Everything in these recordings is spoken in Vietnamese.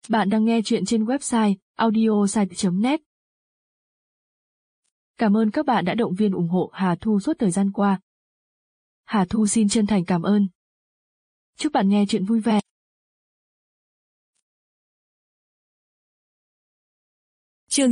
Bạn đang nghe chuyện trên website audiosite.net. Cảm ơn các bạn đã động viên ủng hộ Hà Thu suốt thời gian qua. Hà Thu xin chân thành cảm ơn. Chúc bạn nghe chuyện vui vẻ. Chương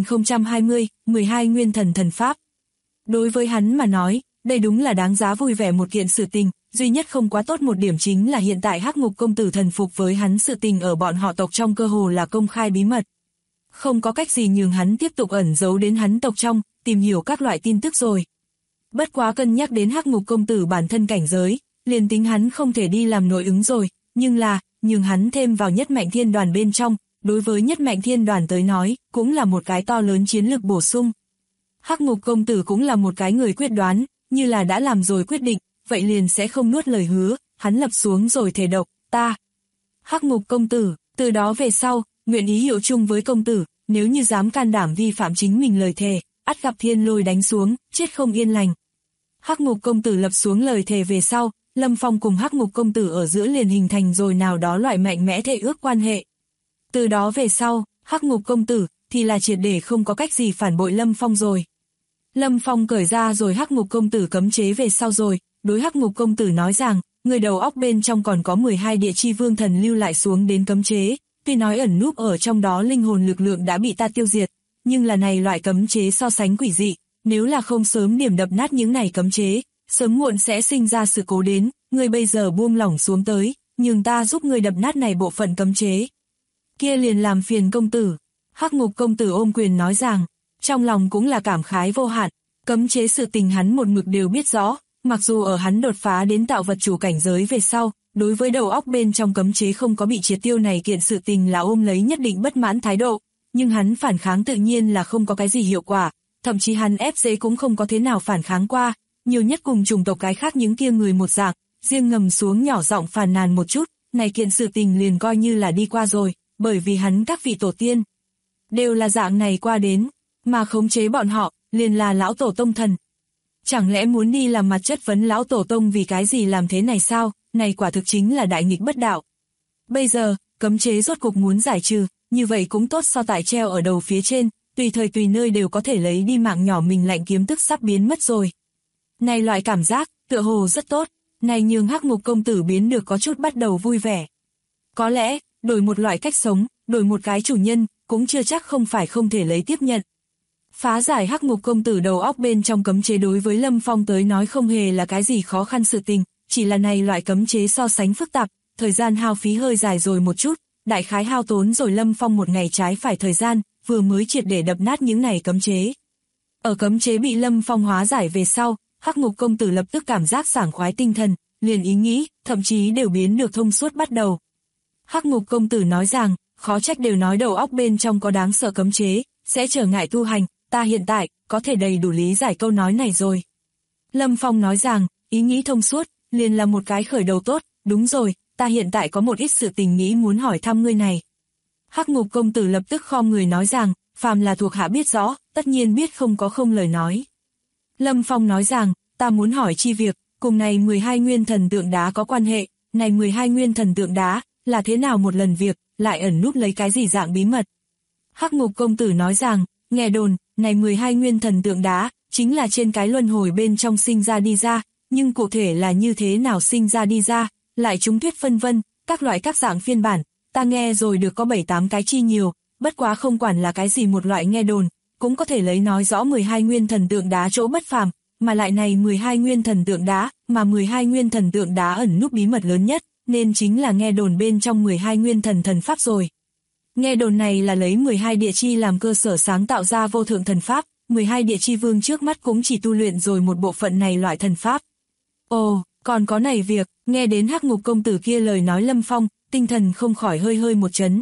9020, 12 Nguyên Thần Thần Pháp. Đối với hắn mà nói, đây đúng là đáng giá vui vẻ một kiện sự tình, duy nhất không quá tốt một điểm chính là hiện tại Hắc Ngục công tử thần phục với hắn, sự tình ở bọn họ tộc trong cơ hồ là công khai bí mật. Không có cách gì nhường hắn tiếp tục ẩn giấu đến hắn tộc trong, tìm hiểu các loại tin tức rồi. Bất quá cân nhắc đến Hắc Ngục công tử bản thân cảnh giới, liền tính hắn không thể đi làm nội ứng rồi, nhưng là, nhường hắn thêm vào Nhất Mạnh Thiên Đoàn bên trong, đối với Nhất Mạnh Thiên Đoàn tới nói, cũng là một cái to lớn chiến lược bổ sung. Hắc Ngục công tử cũng là một cái người quyết đoán, như là đã làm rồi quyết định, vậy liền sẽ không nuốt lời hứa, hắn lập xuống rồi thề độc, ta. Hắc Ngục công tử, từ đó về sau, nguyện ý hiệu chung với công tử, nếu như dám can đảm vi phạm chính mình lời thề, ắt gặp thiên lôi đánh xuống, chết không yên lành. Hắc Ngục công tử lập xuống lời thề về sau, Lâm Phong cùng Hắc Ngục công tử ở giữa liền hình thành rồi nào đó loại mạnh mẽ thệ ước quan hệ. Từ đó về sau, Hắc Ngục công tử thì là triệt để không có cách gì phản bội Lâm Phong rồi. Lâm Phong cởi ra rồi Hắc Ngục công tử cấm chế về sau rồi, đối Hắc Ngục công tử nói rằng, người đầu óc bên trong còn có 12 địa chi vương thần lưu lại xuống đến cấm chế, tuy nói ẩn núp ở trong đó linh hồn lực lượng đã bị ta tiêu diệt, nhưng là này loại cấm chế so sánh quỷ dị, nếu là không sớm điểm đập nát những này cấm chế, sớm muộn sẽ sinh ra sự cố đến, người bây giờ buông lỏng xuống tới, nhường ta giúp người đập nát này bộ phận cấm chế. Kia liền làm phiền công tử. Hắc Ngục công tử ôm quyền nói rằng, trong lòng cũng là cảm khái vô hạn, cấm chế sự tình hắn một mực đều biết rõ, mặc dù ở hắn đột phá đến tạo vật chủ cảnh giới về sau, đối với đầu óc bên trong cấm chế không có bị triệt tiêu này kiện sự tình là ôm lấy nhất định bất mãn thái độ, nhưng hắn phản kháng tự nhiên là không có cái gì hiệu quả, thậm chí hắn ép dễ cũng không có thế nào phản kháng qua, nhiều nhất cùng chủng tộc cái khác những kia người một dạng, riêng ngầm xuống nhỏ giọng phàn nàn một chút, này kiện sự tình liền coi như là đi qua rồi, bởi vì hắn các vị tổ tiên đều là dạng này qua đến, mà khống chế bọn họ, liền là lão tổ tông thần. Chẳng lẽ muốn đi làm mặt chất vấn lão tổ tông vì cái gì làm thế này sao, này quả thực chính là đại nghịch bất đạo. Bây giờ, cấm chế rốt cục muốn giải trừ, như vậy cũng tốt so tại treo ở đầu phía trên, tùy thời tùy nơi đều có thể lấy đi mạng nhỏ mình lạnh kiếm tức sắp biến mất rồi. Này loại cảm giác, tựa hồ rất tốt, này nhường Hắc Ngục công tử biến được có chút bắt đầu vui vẻ. Có lẽ, đổi một loại cách sống, đổi một cái chủ nhân, cũng chưa chắc không phải không thể lấy tiếp nhận. Phá giải Hắc Ngục công tử đầu óc bên trong cấm chế đối với Lâm Phong tới nói không hề là cái gì khó khăn sự tình, chỉ là này loại cấm chế so sánh phức tạp, thời gian hao phí hơi dài rồi một chút, đại khái hao tốn rồi Lâm Phong một ngày trái phải thời gian, vừa mới triệt để đập nát những này cấm chế. Ở cấm chế bị Lâm Phong hóa giải về sau, Hắc Ngục công tử lập tức cảm giác sảng khoái tinh thần, liền ý nghĩ, thậm chí đều biến được thông suốt bắt đầu. Hắc Ngục công tử nói rằng, khó trách đều nói đầu óc bên trong có đáng sợ cấm chế, sẽ trở ngại tu hành, ta hiện tại, có thể đầy đủ lý giải câu nói này rồi. Lâm Phong nói rằng, ý nghĩ thông suốt, liền là một cái khởi đầu tốt, đúng rồi, ta hiện tại có một ít sự tình nghĩ muốn hỏi thăm ngươi này. Hắc Ngục công tử lập tức khom người nói rằng, phàm là thuộc hạ biết rõ, tất nhiên biết không có không lời nói. Lâm Phong nói rằng, ta muốn hỏi chi việc, cùng này 12 nguyên thần tượng đá có quan hệ, này 12 nguyên thần tượng đá, là thế nào một lần việc, lại ẩn núp lấy cái gì dạng bí mật. Hắc Ngục công tử nói rằng, nghe đồn, này 12 nguyên thần tượng đá, chính là trên cái luân hồi bên trong sinh ra đi ra, nhưng cụ thể là như thế nào sinh ra đi ra, lại chúng thuyết phân vân, các loại các dạng phiên bản, ta nghe rồi được có 7-8 cái chi nhiều, bất quá không quản là cái gì một loại nghe đồn, cũng có thể lấy nói rõ 12 nguyên thần tượng đá chỗ bất phàm, mà lại này 12 nguyên thần tượng đá, mà 12 nguyên thần tượng đá ẩn núp bí mật lớn nhất, nên chính là nghe đồn bên trong 12 nguyên thần thần pháp rồi. Nghe đồn này là lấy 12 địa chi làm cơ sở sáng tạo ra vô thượng thần pháp, 12 địa chi vương trước mắt cũng chỉ tu luyện rồi một bộ phận này loại thần pháp. Ồ, còn có này việc, nghe đến Hắc Ngục công tử kia lời nói Lâm Phong, tinh thần không khỏi hơi một chấn.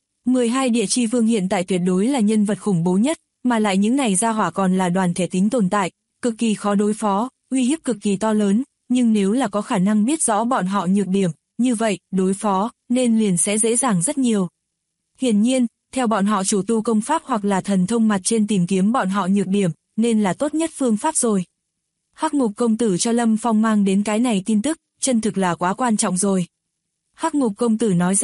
12 địa chi vương hiện tại tuyệt đối là nhân vật khủng bố nhất, mà lại những này gia hỏa còn là đoàn thể tính tồn tại, cực kỳ khó đối phó, uy hiếp cực kỳ to lớn, nhưng nếu là có khả năng biết rõ bọn họ nhược điểm, như vậy, đối phó, nên liền sẽ dễ dàng rất nhiều. Hiển nhiên, theo bọn họ chủ tu công pháp hoặc là thần thông mặt trên tìm kiếm bọn họ nhược điểm, nên là tốt nhất phương pháp rồi. Hắc Ngục công tử cho Lâm Phong mang đến cái này tin tức, chân thực là quá quan trọng rồi. Hắc Ngục công tử nói rằng,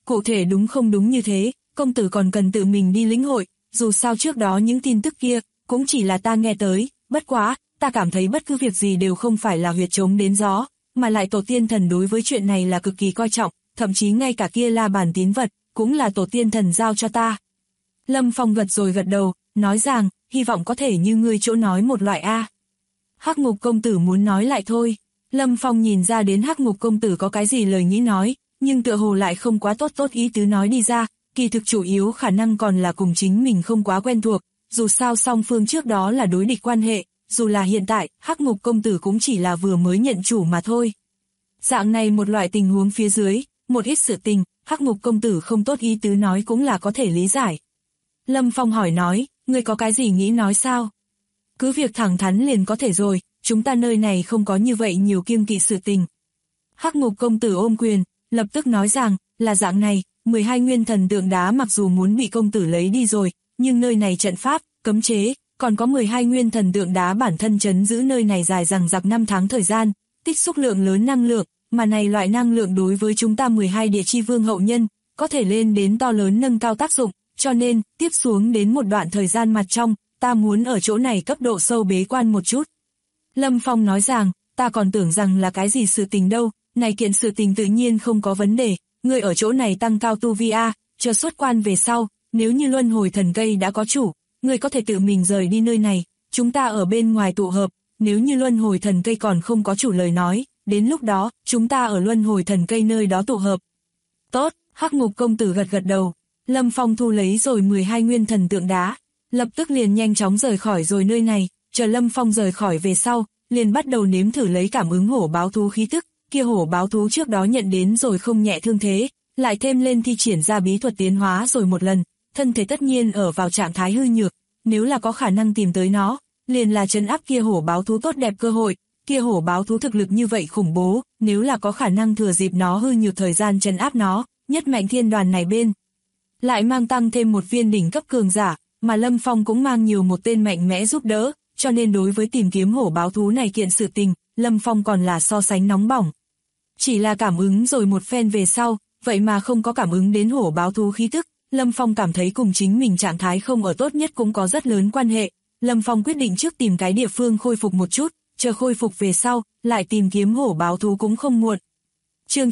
cụ thể đúng không đúng như thế, công tử còn cần tự mình đi lĩnh hội, dù sao trước đó những tin tức kia, cũng chỉ là ta nghe tới, bất quá, ta cảm thấy bất cứ việc gì đều không phải là huyệt trống đến gió, mà lại tổ tiên thần đối với chuyện này là cực kỳ coi trọng, thậm chí ngay cả kia La Bàn tín vật, cũng là tổ tiên thần giao cho ta. Lâm Phong gật rồi gật đầu, nói rằng, hy vọng có thể như ngươi chỗ nói một loại A. Hắc Ngục công tử muốn nói lại thôi. Lâm Phong nhìn ra đến Hắc Ngục công tử có cái gì lời nghĩ nói, nhưng tựa hồ lại không quá tốt ý tứ nói đi ra, kỳ thực chủ yếu khả năng còn là cùng chính mình không quá quen thuộc, dù sao song phương trước đó là đối địch quan hệ, dù là hiện tại, Hắc Ngục công tử cũng chỉ là vừa mới nhận chủ mà thôi. Dạng này một loại tình huống phía dưới, một ít sự tình, Hắc Ngục công tử không tốt ý tứ nói cũng là có thể lý giải. Lâm Phong hỏi nói, ngươi có cái gì nghĩ nói sao? Cứ việc thẳng thắn liền có thể rồi, chúng ta nơi này không có như vậy nhiều kiêng kỵ sự tình. Hắc Ngục công tử ôm quyền, lập tức nói rằng, là dạng này, 12 nguyên thần tượng đá mặc dù muốn bị công tử lấy đi rồi, nhưng nơi này trận pháp, cấm chế, còn có 12 nguyên thần tượng đá bản thân trấn giữ nơi này dài dằng dặc 5 tháng thời gian, tích xúc lượng lớn năng lượng, mà này loại năng lượng đối với chúng ta 12 địa chi vương hậu nhân, có thể lên đến to lớn nâng cao tác dụng, cho nên, tiếp xuống đến một đoạn thời gian mặt trong, ta muốn ở chỗ này cấp độ sâu bế quan một chút. Lâm Phong nói rằng, ta còn tưởng rằng là cái gì sự tình đâu, này kiện sự tình tự nhiên không có vấn đề, ngươi ở chỗ này tăng cao tu vi A, chờ xuất quan về sau, nếu như luân hồi thần cây đã có chủ, ngươi có thể tự mình rời đi nơi này, chúng ta ở bên ngoài tụ hợp, nếu như luân hồi thần cây còn không có chủ lời nói, đến lúc đó, chúng ta ở luân hồi thần cây nơi đó tụ hợp. Tốt, Hắc Ngục công tử gật đầu, Lâm Phong thu lấy rồi 12 nguyên thần tượng đá, lập tức liền nhanh chóng rời khỏi rồi nơi này, chờ Lâm Phong rời khỏi về sau, liền bắt đầu nếm thử lấy cảm ứng hổ báo thú khí tức, kia hổ báo thú trước đó nhận đến rồi không nhẹ thương thế, lại thêm lên thi triển ra bí thuật tiến hóa rồi một lần, thân thể tất nhiên ở vào trạng thái hư nhược, nếu là có khả năng tìm tới nó, liền là trấn áp kia hổ báo thú tốt đẹp cơ hội, kia hổ báo thú thực lực như vậy khủng bố, nếu là có khả năng thừa dịp nó hư nhược thời gian trấn áp nó, nhất mạnh thiên đoàn này bên. Lại mang tăng thêm một viên đỉnh cấp cường giả, mà Lâm Phong cũng mang nhiều một tên mạnh mẽ giúp đỡ, cho nên đối với tìm kiếm hổ báo thú này kiện sự tình, Lâm Phong còn là so sánh nóng bỏng. Chỉ là cảm ứng rồi một phen về sau, vậy mà không có cảm ứng đến hổ báo thú khí tức, Lâm Phong cảm thấy cùng chính mình trạng thái không ở tốt nhất cũng có rất lớn quan hệ. Lâm Phong quyết định trước tìm cái địa phương khôi phục một chút, chờ khôi phục về sau, lại tìm kiếm hổ báo thú cũng không muộn. Chương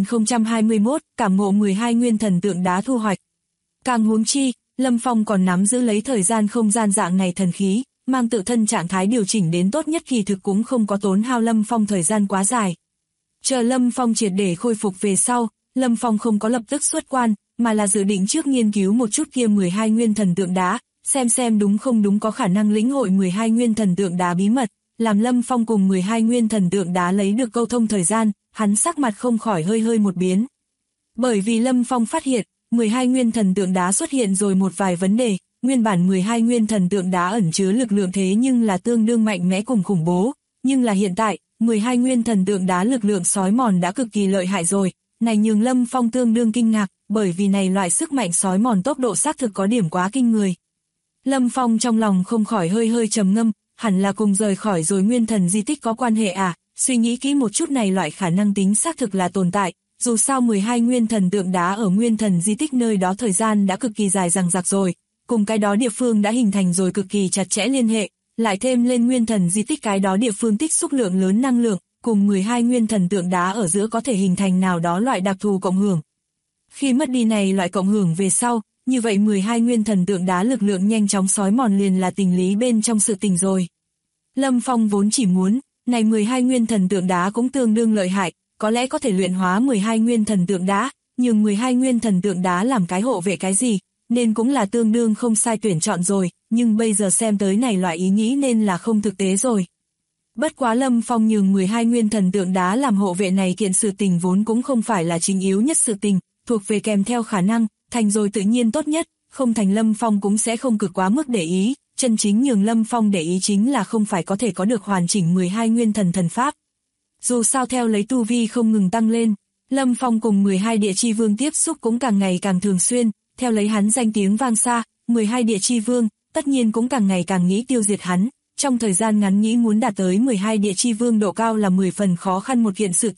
9021, cảm ngộ 12 nguyên thần tượng đá thu hoạch. Càng huống chi, Lâm Phong còn nắm giữ lấy thời gian không gian dạng này thần khí, mang tự thân trạng thái điều chỉnh đến tốt nhất kỳ thực cũng không có tốn hao Lâm Phong thời gian quá dài. Chờ Lâm Phong triệt để khôi phục về sau, Lâm Phong không có lập tức xuất quan, mà là dự định trước nghiên cứu một chút kia 12 nguyên thần tượng đá, xem đúng không đúng có khả năng lĩnh hội 12 nguyên thần tượng đá bí mật, làm Lâm Phong cùng 12 nguyên thần tượng đá lấy được câu thông thời gian, hắn sắc mặt không khỏi hơi một biến. Bởi vì Lâm Phong phát hiện, 12 nguyên thần tượng đá xuất hiện rồi một vài vấn đề, nguyên bản 12 nguyên thần tượng đá ẩn chứa lực lượng thế nhưng là tương đương mạnh mẽ cùng khủng bố, nhưng là hiện tại, 12 nguyên thần tượng đá lực lượng sói mòn đã cực kỳ lợi hại rồi, này nhường Lâm Phong tương đương kinh ngạc, bởi vì này loại sức mạnh sói mòn tốc độ xác thực có điểm quá kinh người. Lâm Phong trong lòng không khỏi hơi trầm ngâm, hẳn là cùng rời khỏi rồi nguyên thần di tích có quan hệ à, suy nghĩ kỹ một chút này loại khả năng tính xác thực là tồn tại, dù sao 12 nguyên thần tượng đá ở nguyên thần di tích nơi đó thời gian đã cực kỳ dài dằng dặc rồi, cùng cái đó địa phương đã hình thành rồi cực kỳ chặt chẽ liên hệ, lại thêm lên nguyên thần di tích cái đó địa phương tích xúc lượng lớn năng lượng, cùng 12 nguyên thần tượng đá ở giữa có thể hình thành nào đó loại đặc thù cộng hưởng. Khi mất đi này loại cộng hưởng về sau, như vậy 12 nguyên thần tượng đá lực lượng nhanh chóng sói mòn liền là tình lý bên trong sự tình rồi. Lâm Phong vốn chỉ muốn, này 12 nguyên thần tượng đá cũng tương đương lợi hại, có lẽ có thể luyện hóa 12 nguyên thần tượng đá, nhưng 12 nguyên thần tượng đá làm cái hộ vệ cái gì, nên cũng là tương đương không sai tuyển chọn rồi, nhưng bây giờ xem tới này loại ý nghĩ nên là không thực tế rồi. Bất quá Lâm Phong nhường 12 nguyên thần tượng đá làm hộ vệ này kiện sự tình vốn cũng không phải là chính yếu nhất sự tình, thuộc về kèm theo khả năng, thành rồi tự nhiên tốt nhất, không thành Lâm Phong cũng sẽ không cực quá mức để ý, chân chính nhường Lâm Phong để ý chính là không phải có thể có được hoàn chỉnh 12 nguyên thần thần pháp. Dù sao theo lấy tu vi không ngừng tăng lên, Lâm Phong cùng 12 địa chi vương tiếp xúc cũng càng ngày càng thường xuyên, theo lấy hắn danh tiếng vang xa, 12 địa chi vương, tất nhiên cũng càng ngày càng nghĩ tiêu diệt hắn, trong thời gian ngắn nghĩ muốn đạt tới 12 địa chi vương độ cao là 10 phần khó khăn một kiện sự tình,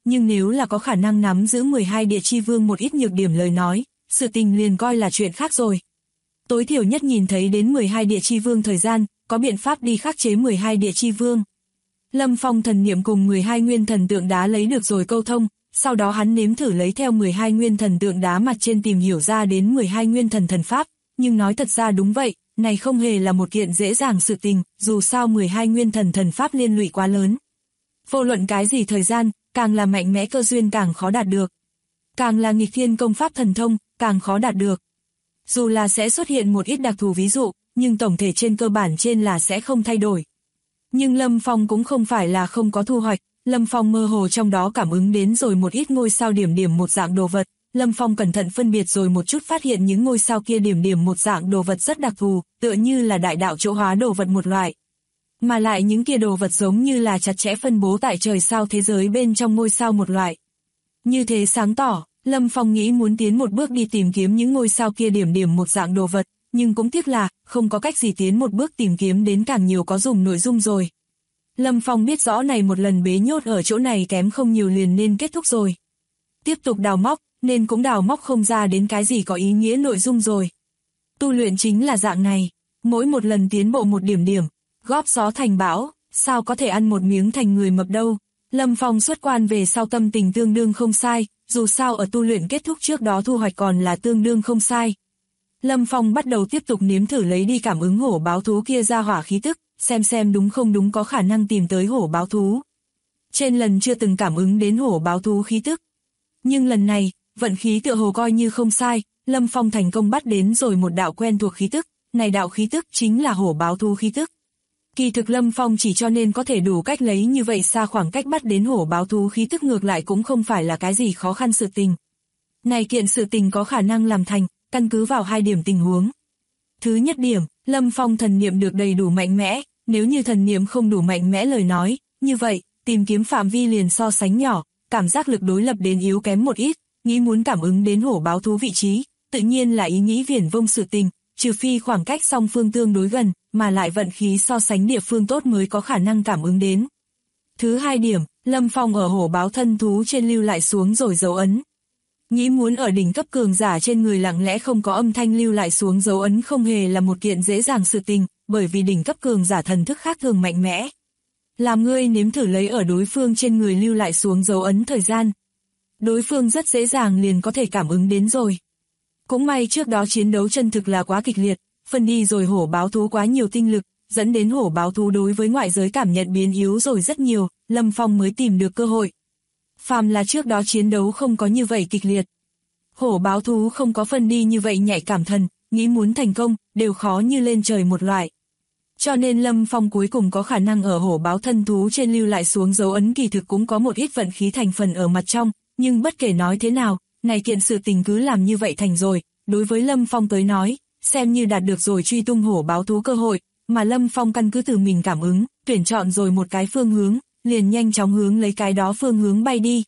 nhưng nếu là có khả năng nắm giữ 12 địa chi vương một ít nhược điểm lời nói, sự tình liền coi là chuyện khác rồi. Tối thiểu nhất nhìn thấy đến 12 địa chi vương thời gian, có biện pháp đi khắc chế 12 địa chi vương. Lâm Phong thần niệm cùng 12 nguyên thần tượng đá lấy được rồi câu thông, sau đó hắn nếm thử lấy theo 12 nguyên thần tượng đá mặt trên tìm hiểu ra đến 12 nguyên thần thần pháp, nhưng nói thật ra đúng vậy, này không hề là một kiện dễ dàng sự tình, dù sao 12 nguyên thần thần pháp liên lụy quá lớn. Vô luận cái gì thời gian, càng là mạnh mẽ cơ duyên càng khó đạt được. Càng là nghịch thiên công pháp thần thông, càng khó đạt được. Dù là sẽ xuất hiện một ít đặc thù ví dụ, nhưng tổng thể trên cơ bản trên là sẽ không thay đổi. Nhưng Lâm Phong cũng không phải là không có thu hoạch, Lâm Phong mơ hồ trong đó cảm ứng đến rồi một ít ngôi sao điểm điểm một dạng đồ vật, Lâm Phong cẩn thận phân biệt rồi một chút phát hiện những ngôi sao kia điểm điểm một dạng đồ vật rất đặc thù, tựa như là đại đạo chỗ hóa đồ vật một loại. Mà lại những kia đồ vật giống như là chặt chẽ phân bố tại trời sao thế giới bên trong ngôi sao một loại. Như thế sáng tỏ, Lâm Phong nghĩ muốn tiến một bước đi tìm kiếm những ngôi sao kia điểm điểm một dạng đồ vật, nhưng cũng tiếc là không có cách gì tiến một bước tìm kiếm đến càng nhiều có dùng nội dung rồi. Lâm Phong biết rõ này một lần bế nhốt ở chỗ này kém không nhiều liền nên kết thúc rồi. Tiếp tục đào móc, nên cũng đào móc không ra đến cái gì có ý nghĩa nội dung rồi. Tu luyện chính là dạng này, mỗi một lần tiến bộ một điểm điểm, góp gió thành bão, sao có thể ăn một miếng thành người mập đâu. Lâm Phong xuất quan về sau tâm tình tương đương không sai, dù sao ở tu luyện kết thúc trước đó thu hoạch còn là tương đương không sai. Lâm Phong bắt đầu tiếp tục nếm thử lấy đi cảm ứng hổ báo thú kia ra hỏa khí tức, xem đúng không đúng có khả năng tìm tới hổ báo thú. Trên lần chưa từng cảm ứng đến hổ báo thú khí tức. Nhưng lần này, vận khí tựa hồ coi như không sai, Lâm Phong thành công bắt đến rồi một đạo quen thuộc khí tức, này đạo khí tức chính là hổ báo thú khí tức. Kỳ thực Lâm Phong chỉ cho nên có thể đủ cách lấy như vậy xa khoảng cách bắt đến hổ báo thú khí tức ngược lại cũng không phải là cái gì khó khăn sự tình. Này kiện sự tình có khả năng làm thành, căn cứ vào hai điểm tình huống. Thứ nhất điểm, Lâm Phong thần niệm được đầy đủ mạnh mẽ, nếu như thần niệm không đủ mạnh mẽ lời nói, như vậy, tìm kiếm phạm vi liền so sánh nhỏ, cảm giác lực đối lập đến yếu kém một ít, nghĩ muốn cảm ứng đến hổ báo thú vị trí, tự nhiên là ý nghĩ viển vông sự tình, trừ phi khoảng cách song phương tương đối gần, mà lại vận khí so sánh địa phương tốt mới có khả năng cảm ứng đến. Thứ hai điểm, Lâm Phong ở hổ báo thân thú trên lưu lại xuống rồi dấu ấn. Nghĩ muốn ở đỉnh cấp cường giả trên người lặng lẽ không có âm thanh lưu lại xuống dấu ấn không hề là một kiện dễ dàng sự tình, bởi vì đỉnh cấp cường giả thần thức khác thường mạnh mẽ. Làm ngươi nếm thử lấy ở đối phương trên người lưu lại xuống dấu ấn thời gian. Đối phương rất dễ dàng liền có thể cảm ứng đến rồi. Cũng may trước đó chiến đấu chân thực là quá kịch liệt, phân đi rồi hổ báo thú quá nhiều tinh lực, dẫn đến hổ báo thú đối với ngoại giới cảm nhận biến yếu rồi rất nhiều, Lâm Phong mới tìm được cơ hội. Phàm là trước đó chiến đấu không có như vậy kịch liệt. Hổ báo thú không có phân đi như vậy nhạy cảm thần, nghĩ muốn thành công, đều khó như lên trời một loại. Cho nên Lâm Phong cuối cùng có khả năng ở hổ báo thân thú trên lưu lại xuống dấu ấn kỳ thực cũng có một ít vận khí thành phần ở mặt trong, nhưng bất kể nói thế nào, này kiện sự tình cứ làm như vậy thành rồi, đối với Lâm Phong tới nói, xem như đạt được rồi truy tung hổ báo thú cơ hội, mà Lâm Phong căn cứ từ mình cảm ứng, tuyển chọn rồi một cái phương hướng, liền nhanh chóng hướng lấy cái đó phương hướng bay đi.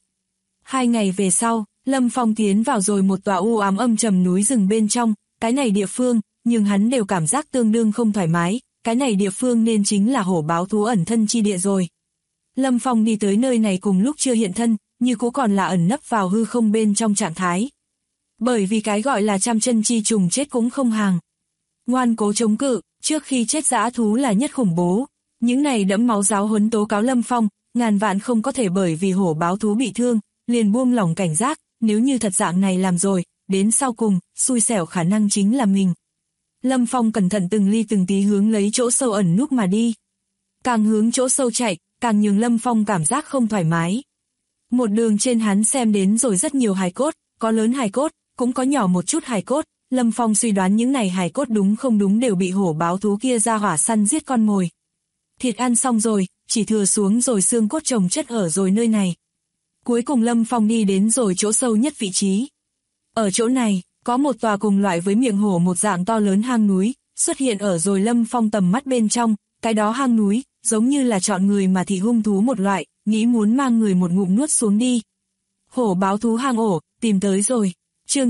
2 ngày về sau, Lâm Phong tiến vào rồi một tòa u ám âm trầm núi rừng bên trong, cái này địa phương, nhưng hắn đều cảm giác tương đương không thoải mái, cái này địa phương nên chính là hổ báo thú ẩn thân chi địa rồi. Lâm Phong đi tới nơi này cùng lúc chưa hiện thân, như cũ còn là ẩn nấp vào hư không bên trong trạng thái. Bởi vì cái gọi là trăm chân chi trùng chết cũng không hàng. Ngoan cố chống cự, trước khi chết dã thú là nhất khủng bố. Những này đẫm máu giáo huấn tố cáo Lâm Phong, ngàn vạn không có thể bởi vì hổ báo thú bị thương, liền buông lỏng cảnh giác, nếu như thật dạng này làm rồi, đến sau cùng, xui xẻo khả năng chính là mình. Lâm Phong cẩn thận từng ly từng tí hướng lấy chỗ sâu ẩn núp mà đi. Càng hướng chỗ sâu chạy, càng nhường Lâm Phong cảm giác không thoải mái. Một đường trên hắn xem đến rồi rất nhiều hài cốt, có lớn hài cốt, cũng có nhỏ một chút hài cốt. Lâm Phong suy đoán những này hài cốt đúng không đúng đều bị hổ báo thú kia ra hỏa săn giết con mồi. Thịt ăn xong rồi, chỉ thừa xuống rồi xương cốt chồng chất ở rồi nơi này. Cuối cùng Lâm Phong đi đến rồi chỗ sâu nhất vị trí. Ở chỗ này, có một tòa cùng loại với miệng hổ một dạng to lớn hang núi, xuất hiện ở rồi Lâm Phong tầm mắt bên trong, cái đó hang núi, giống như là chọn người mà thị hung thú một loại, nghĩ muốn mang người một ngụm nuốt xuống đi. Hổ báo thú hang ổ, tìm tới rồi. Chương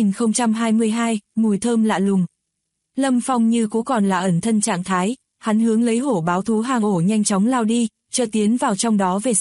9022, mùi thơm lạ lùng. Lâm Phong như cũ còn là ẩn thân trạng thái, hắn hướng lấy hổ báo thú hang ổ nhanh chóng lao đi, chờ tiến vào trong đó về sau,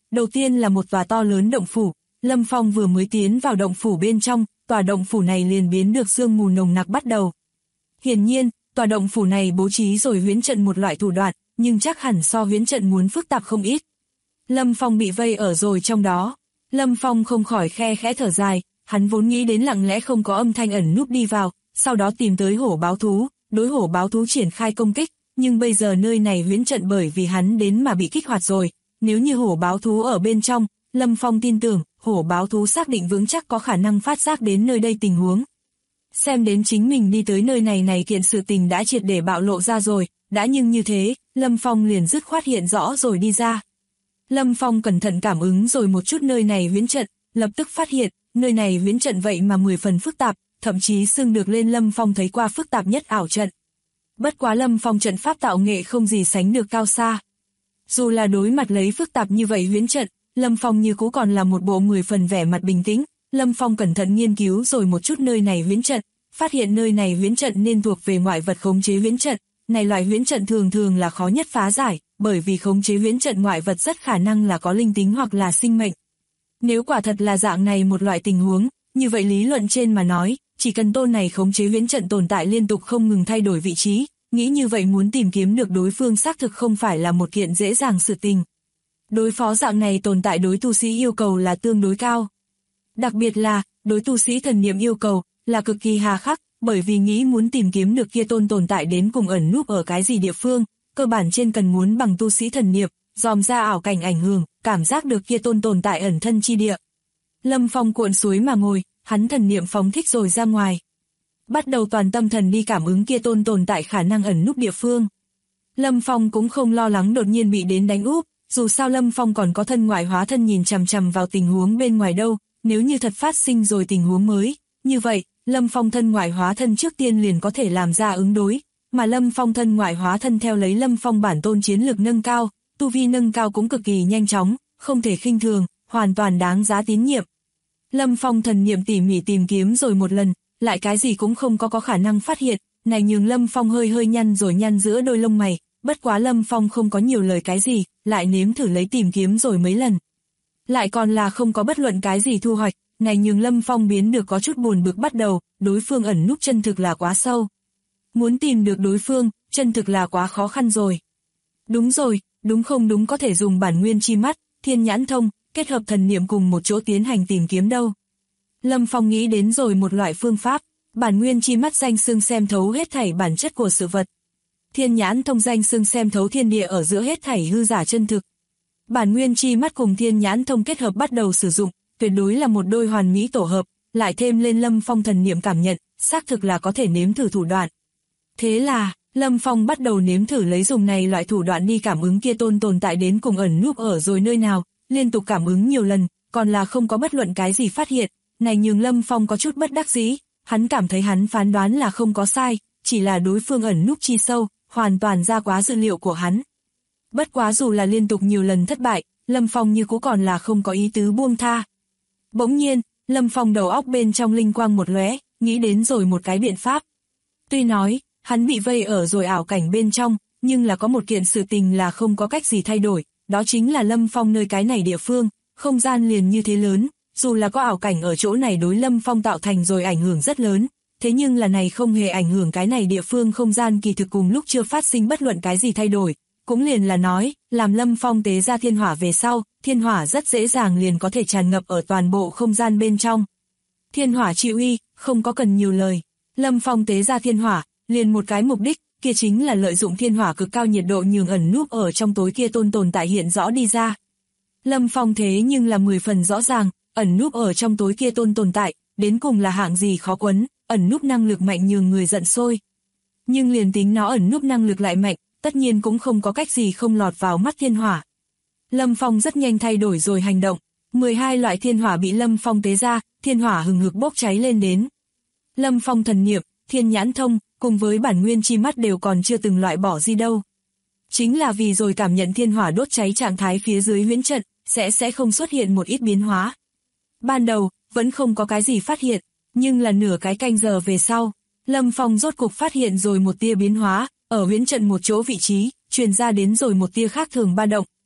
đầu tiên là một tòa to lớn động phủ. Lâm Phong vừa mới tiến vào động phủ bên trong, tòa động phủ này liền biến được sương mù nồng nặc bắt đầu. Hiển nhiên, tòa động phủ này bố trí rồi huyễn trận một loại thủ đoạn, nhưng chắc hẳn so huyễn trận muốn phức tạp không ít. Lâm Phong bị vây ở rồi trong đó. Lâm Phong không khỏi khe khẽ thở dài, hắn vốn nghĩ đến lặng lẽ không có âm thanh ẩn núp đi vào, sau đó tìm tới hổ báo thú, đối hổ báo thú triển khai công kích, nhưng bây giờ nơi này huyễn trận bởi vì hắn đến mà bị kích hoạt rồi, nếu như hổ báo thú ở bên trong, Lâm Phong tin tưởng, hổ báo thú xác định vững chắc có khả năng phát giác đến nơi đây tình huống. Xem đến chính mình đi tới nơi này kiện sự tình đã triệt để bạo lộ ra rồi, đã nhưng như thế, Lâm Phong liền dứt khoát hiện rõ rồi đi ra. Lâm Phong cẩn thận cảm ứng rồi một chút nơi này huyễn trận, lập tức phát hiện, nơi này huyễn trận vậy mà 10 phần phức tạp, thậm chí xưng được lên Lâm Phong thấy qua phức tạp nhất ảo trận. Bất quá Lâm Phong trận pháp tạo nghệ không gì sánh được cao xa. Dù là đối mặt lấy phức tạp như vậy huyễn trận, Lâm Phong như cũ còn là một bộ 10 phần vẻ mặt bình tĩnh. Lâm Phong cẩn thận nghiên cứu rồi một chút nơi này huyễn trận, phát hiện nơi này huyễn trận nên thuộc về ngoại vật khống chế huyễn trận. Này loại huyễn trận thường thường là khó nhất phá giải, bởi vì khống chế huyễn trận ngoại vật rất khả năng là có linh tính hoặc là sinh mệnh. Nếu quả thật là dạng này một loại tình huống, như vậy lý luận trên mà nói, chỉ cần tôn này khống chế huyễn trận tồn tại liên tục không ngừng thay đổi vị trí, nghĩ như vậy muốn tìm kiếm được đối phương xác thực không phải là một kiện dễ dàng sự tình. Đối phó dạng này tồn tại đối tu sĩ yêu cầu là tương đối cao. Đặc biệt là, đối tu sĩ thần niệm yêu cầu, là cực kỳ hà khắc, bởi vì nghĩ muốn tìm kiếm được kia tôn tồn tại đến cùng ẩn núp ở cái gì địa phương, cơ bản trên cần muốn bằng tu sĩ thần niệm, dòm ra ảo cảnh ảnh hưởng, cảm giác được kia tôn tồn tại ẩn thân chi địa. Lâm Phong cuộn suối mà ngồi, hắn thần niệm phóng thích rồi ra ngoài. Bắt đầu toàn tâm thần đi cảm ứng kia tôn tồn tại khả năng ẩn núp địa phương. Lâm Phong cũng không lo lắng đột nhiên bị đến đánh úp, dù sao Lâm Phong còn có thân ngoại hóa thân nhìn chằm chằm vào tình huống bên ngoài đâu, nếu như thật phát sinh rồi tình huống mới, như vậy, Lâm Phong thân ngoại hóa thân trước tiên liền có thể làm ra ứng đối, mà Lâm Phong thân ngoại hóa thân theo lấy Lâm Phong bản tôn chiến lực nâng cao, tu vi nâng cao cũng cực kỳ nhanh chóng, không thể khinh thường, hoàn toàn đáng giá tín nhiệm. Lâm Phong thần niệm tỉ mỉ tìm kiếm rồi một lần, lại cái gì cũng không có khả năng phát hiện, này nhường Lâm Phong hơi nhăn rồi nhăn giữa đôi lông mày, bất quá Lâm Phong không có nhiều lời cái gì, lại nếm thử lấy tìm kiếm rồi mấy lần. Lại còn là không có bất luận cái gì thu hoạch, này nhường Lâm Phong biến được có chút buồn bực bắt đầu, đối phương ẩn núp chân thực là quá sâu. Muốn tìm được đối phương, chân thực là quá khó khăn rồi. Đúng rồi, đúng không đúng có thể dùng bản nguyên chi mắt, thiên nhãn thông, kết hợp thần niệm cùng một chỗ tiến hành tìm kiếm đâu. Lâm Phong nghĩ đến rồi một loại phương pháp, bản nguyên chi mắt danh xưng xem thấu hết thảy bản chất của sự vật. Thiên nhãn thông danh xưng xem thấu thiên địa ở giữa hết thảy hư giả chân thực. Bản nguyên chi mắt cùng thiên nhãn thông kết hợp bắt đầu sử dụng, tuyệt đối là một đôi hoàn mỹ tổ hợp, lại thêm lên Lâm Phong thần niệm cảm nhận, xác thực là có thể nếm thử thủ đoạn. Thế là, Lâm Phong bắt đầu nếm thử lấy dùng này loại thủ đoạn đi cảm ứng kia tôn tồn tại đến cùng ẩn núp ở rồi nơi nào, liên tục cảm ứng nhiều lần, còn là không có bất luận cái gì phát hiện, này nhường Lâm Phong có chút bất đắc dĩ, hắn cảm thấy hắn phán đoán là không có sai, chỉ là đối phương ẩn núp chi sâu, hoàn toàn ra quá dự liệu của hắn. Bất quá dù là liên tục nhiều lần thất bại, Lâm Phong như cũ còn là không có ý tứ buông tha. Bỗng nhiên, Lâm Phong đầu óc bên trong linh quang một lóe, nghĩ đến rồi một cái biện pháp. Tuy nói, hắn bị vây ở rồi ảo cảnh bên trong, nhưng là có một kiện sự tình là không có cách gì thay đổi, đó chính là Lâm Phong nơi cái này địa phương, không gian liền như thế lớn, dù là có ảo cảnh ở chỗ này đối Lâm Phong tạo thành rồi ảnh hưởng rất lớn, thế nhưng là này không hề ảnh hưởng cái này địa phương không gian kỳ thực cùng lúc chưa phát sinh bất luận cái gì thay đổi, cũng liền là nói, làm Lâm Phong tế ra thiên hỏa về sau, thiên hỏa rất dễ dàng liền có thể tràn ngập ở toàn bộ không gian bên trong. Thiên hỏa trị uy, không có cần nhiều lời, Lâm Phong tế ra thiên hỏa, liền một cái mục đích, kia chính là lợi dụng thiên hỏa cực cao nhiệt độ nhường ẩn núp ở trong tối kia tôn tồn tại hiện rõ đi ra. Lâm Phong thế nhưng là 10 phần rõ ràng, ẩn núp ở trong tối kia tôn tồn tại, đến cùng là hạng gì khó quấn, ẩn núp năng lực mạnh nhường người giận sôi. Nhưng liền tính nó ẩn núp năng lực lại mạnh, tất nhiên cũng không có cách gì không lọt vào mắt thiên hỏa. Lâm Phong rất nhanh thay đổi rồi hành động, 12 loại thiên hỏa bị Lâm Phong tế ra, thiên hỏa hừng hực bốc cháy lên đến. Lâm Phong thần niệm, thiên nhãn thông, cùng với bản nguyên chi mắt đều còn chưa từng loại bỏ gì đâu. Chính là vì rồi cảm nhận thiên hỏa đốt cháy trạng thái phía dưới huyễn trận, sẽ không xuất hiện một ít biến hóa. Ban đầu, vẫn không có cái gì phát hiện, nhưng là nửa cái canh giờ về sau, Lâm Phong rốt cục phát hiện rồi một tia biến hóa, ở huyễn trận một chỗ vị trí, truyền ra đến rồi một tia khác thường ba động,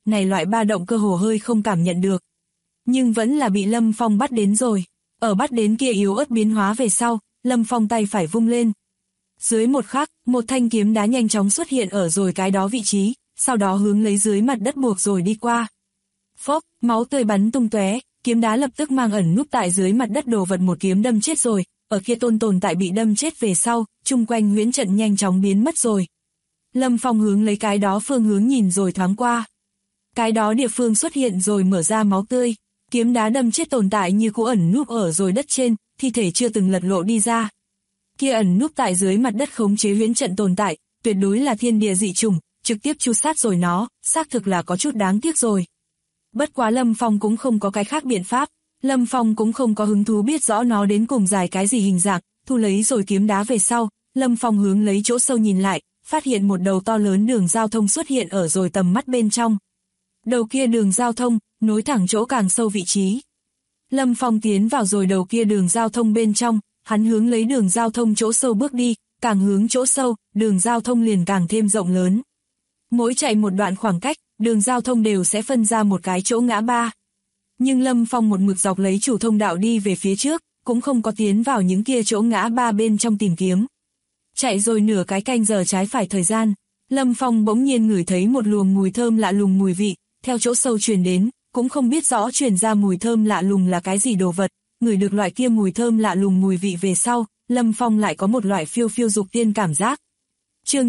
này loại ba động cơ hồ hơi không cảm nhận được. Nhưng vẫn là bị Lâm Phong bắt đến rồi. Ở bắt đến kia yếu ớt biến hóa về sau, Lâm Phong tay phải vung lên. Dưới một khắc, một thanh kiếm đá nhanh chóng xuất hiện ở rồi cái đó vị trí, sau đó hướng lấy dưới mặt đất buộc rồi đi qua. Phốc, máu tươi bắn tung tóe, kiếm đá lập tức mang ẩn núp tại dưới mặt đất đồ vật một kiếm đâm chết rồi, ở kia tồn tại bị đâm chết về sau, chung quanh huyễn trận nhanh chóng biến mất rồi. Lâm Phong hướng lấy cái đó phương hướng nhìn rồi thoáng qua. Cái đó địa phương xuất hiện rồi mở ra máu tươi, kiếm đá đâm chết tồn tại như cũ ẩn núp ở rồi đất trên, thi thể chưa từng lật lộ đi ra. Kia ẩn núp tại dưới mặt đất khống chế huyễn trận tồn tại, tuyệt đối là thiên địa dị chủng, trực tiếp chu sát rồi nó, xác thực là có chút đáng tiếc rồi. Bất quá Lâm Phong cũng không có cái khác biện pháp, Lâm Phong cũng không có hứng thú biết rõ nó đến cùng dài cái gì hình dạng, thu lấy rồi kiếm đá về sau, Lâm Phong hướng lấy chỗ sâu nhìn lại, phát hiện một đầu to lớn đường giao thông xuất hiện ở rồi tầm mắt bên trong. Đầu kia đường giao thông, nối thẳng chỗ càng sâu vị trí. Lâm Phong tiến vào rồi đầu kia đường giao thông bên trong, hắn hướng lấy đường giao thông chỗ sâu bước đi, càng hướng chỗ sâu, đường giao thông liền càng thêm rộng lớn. Mỗi chạy một đoạn khoảng cách, đường giao thông đều sẽ phân ra một cái chỗ ngã ba. Nhưng Lâm Phong một mực dọc lấy chủ thông đạo đi về phía trước, cũng không có tiến vào những kia chỗ ngã ba bên trong tìm kiếm. Chạy rồi nửa cái canh giờ trái phải thời gian, Lâm Phong bỗng nhiên ngửi thấy một luồng mùi thơm lạ lùng mùi vị, theo chỗ sâu truyền đến, cũng không biết rõ truyền ra mùi thơm lạ lùng là cái gì đồ vật, ngửi được loại kia mùi thơm lạ lùng mùi vị về sau, Lâm Phong lại có một loại phiêu phiêu dục tiên cảm giác. Chương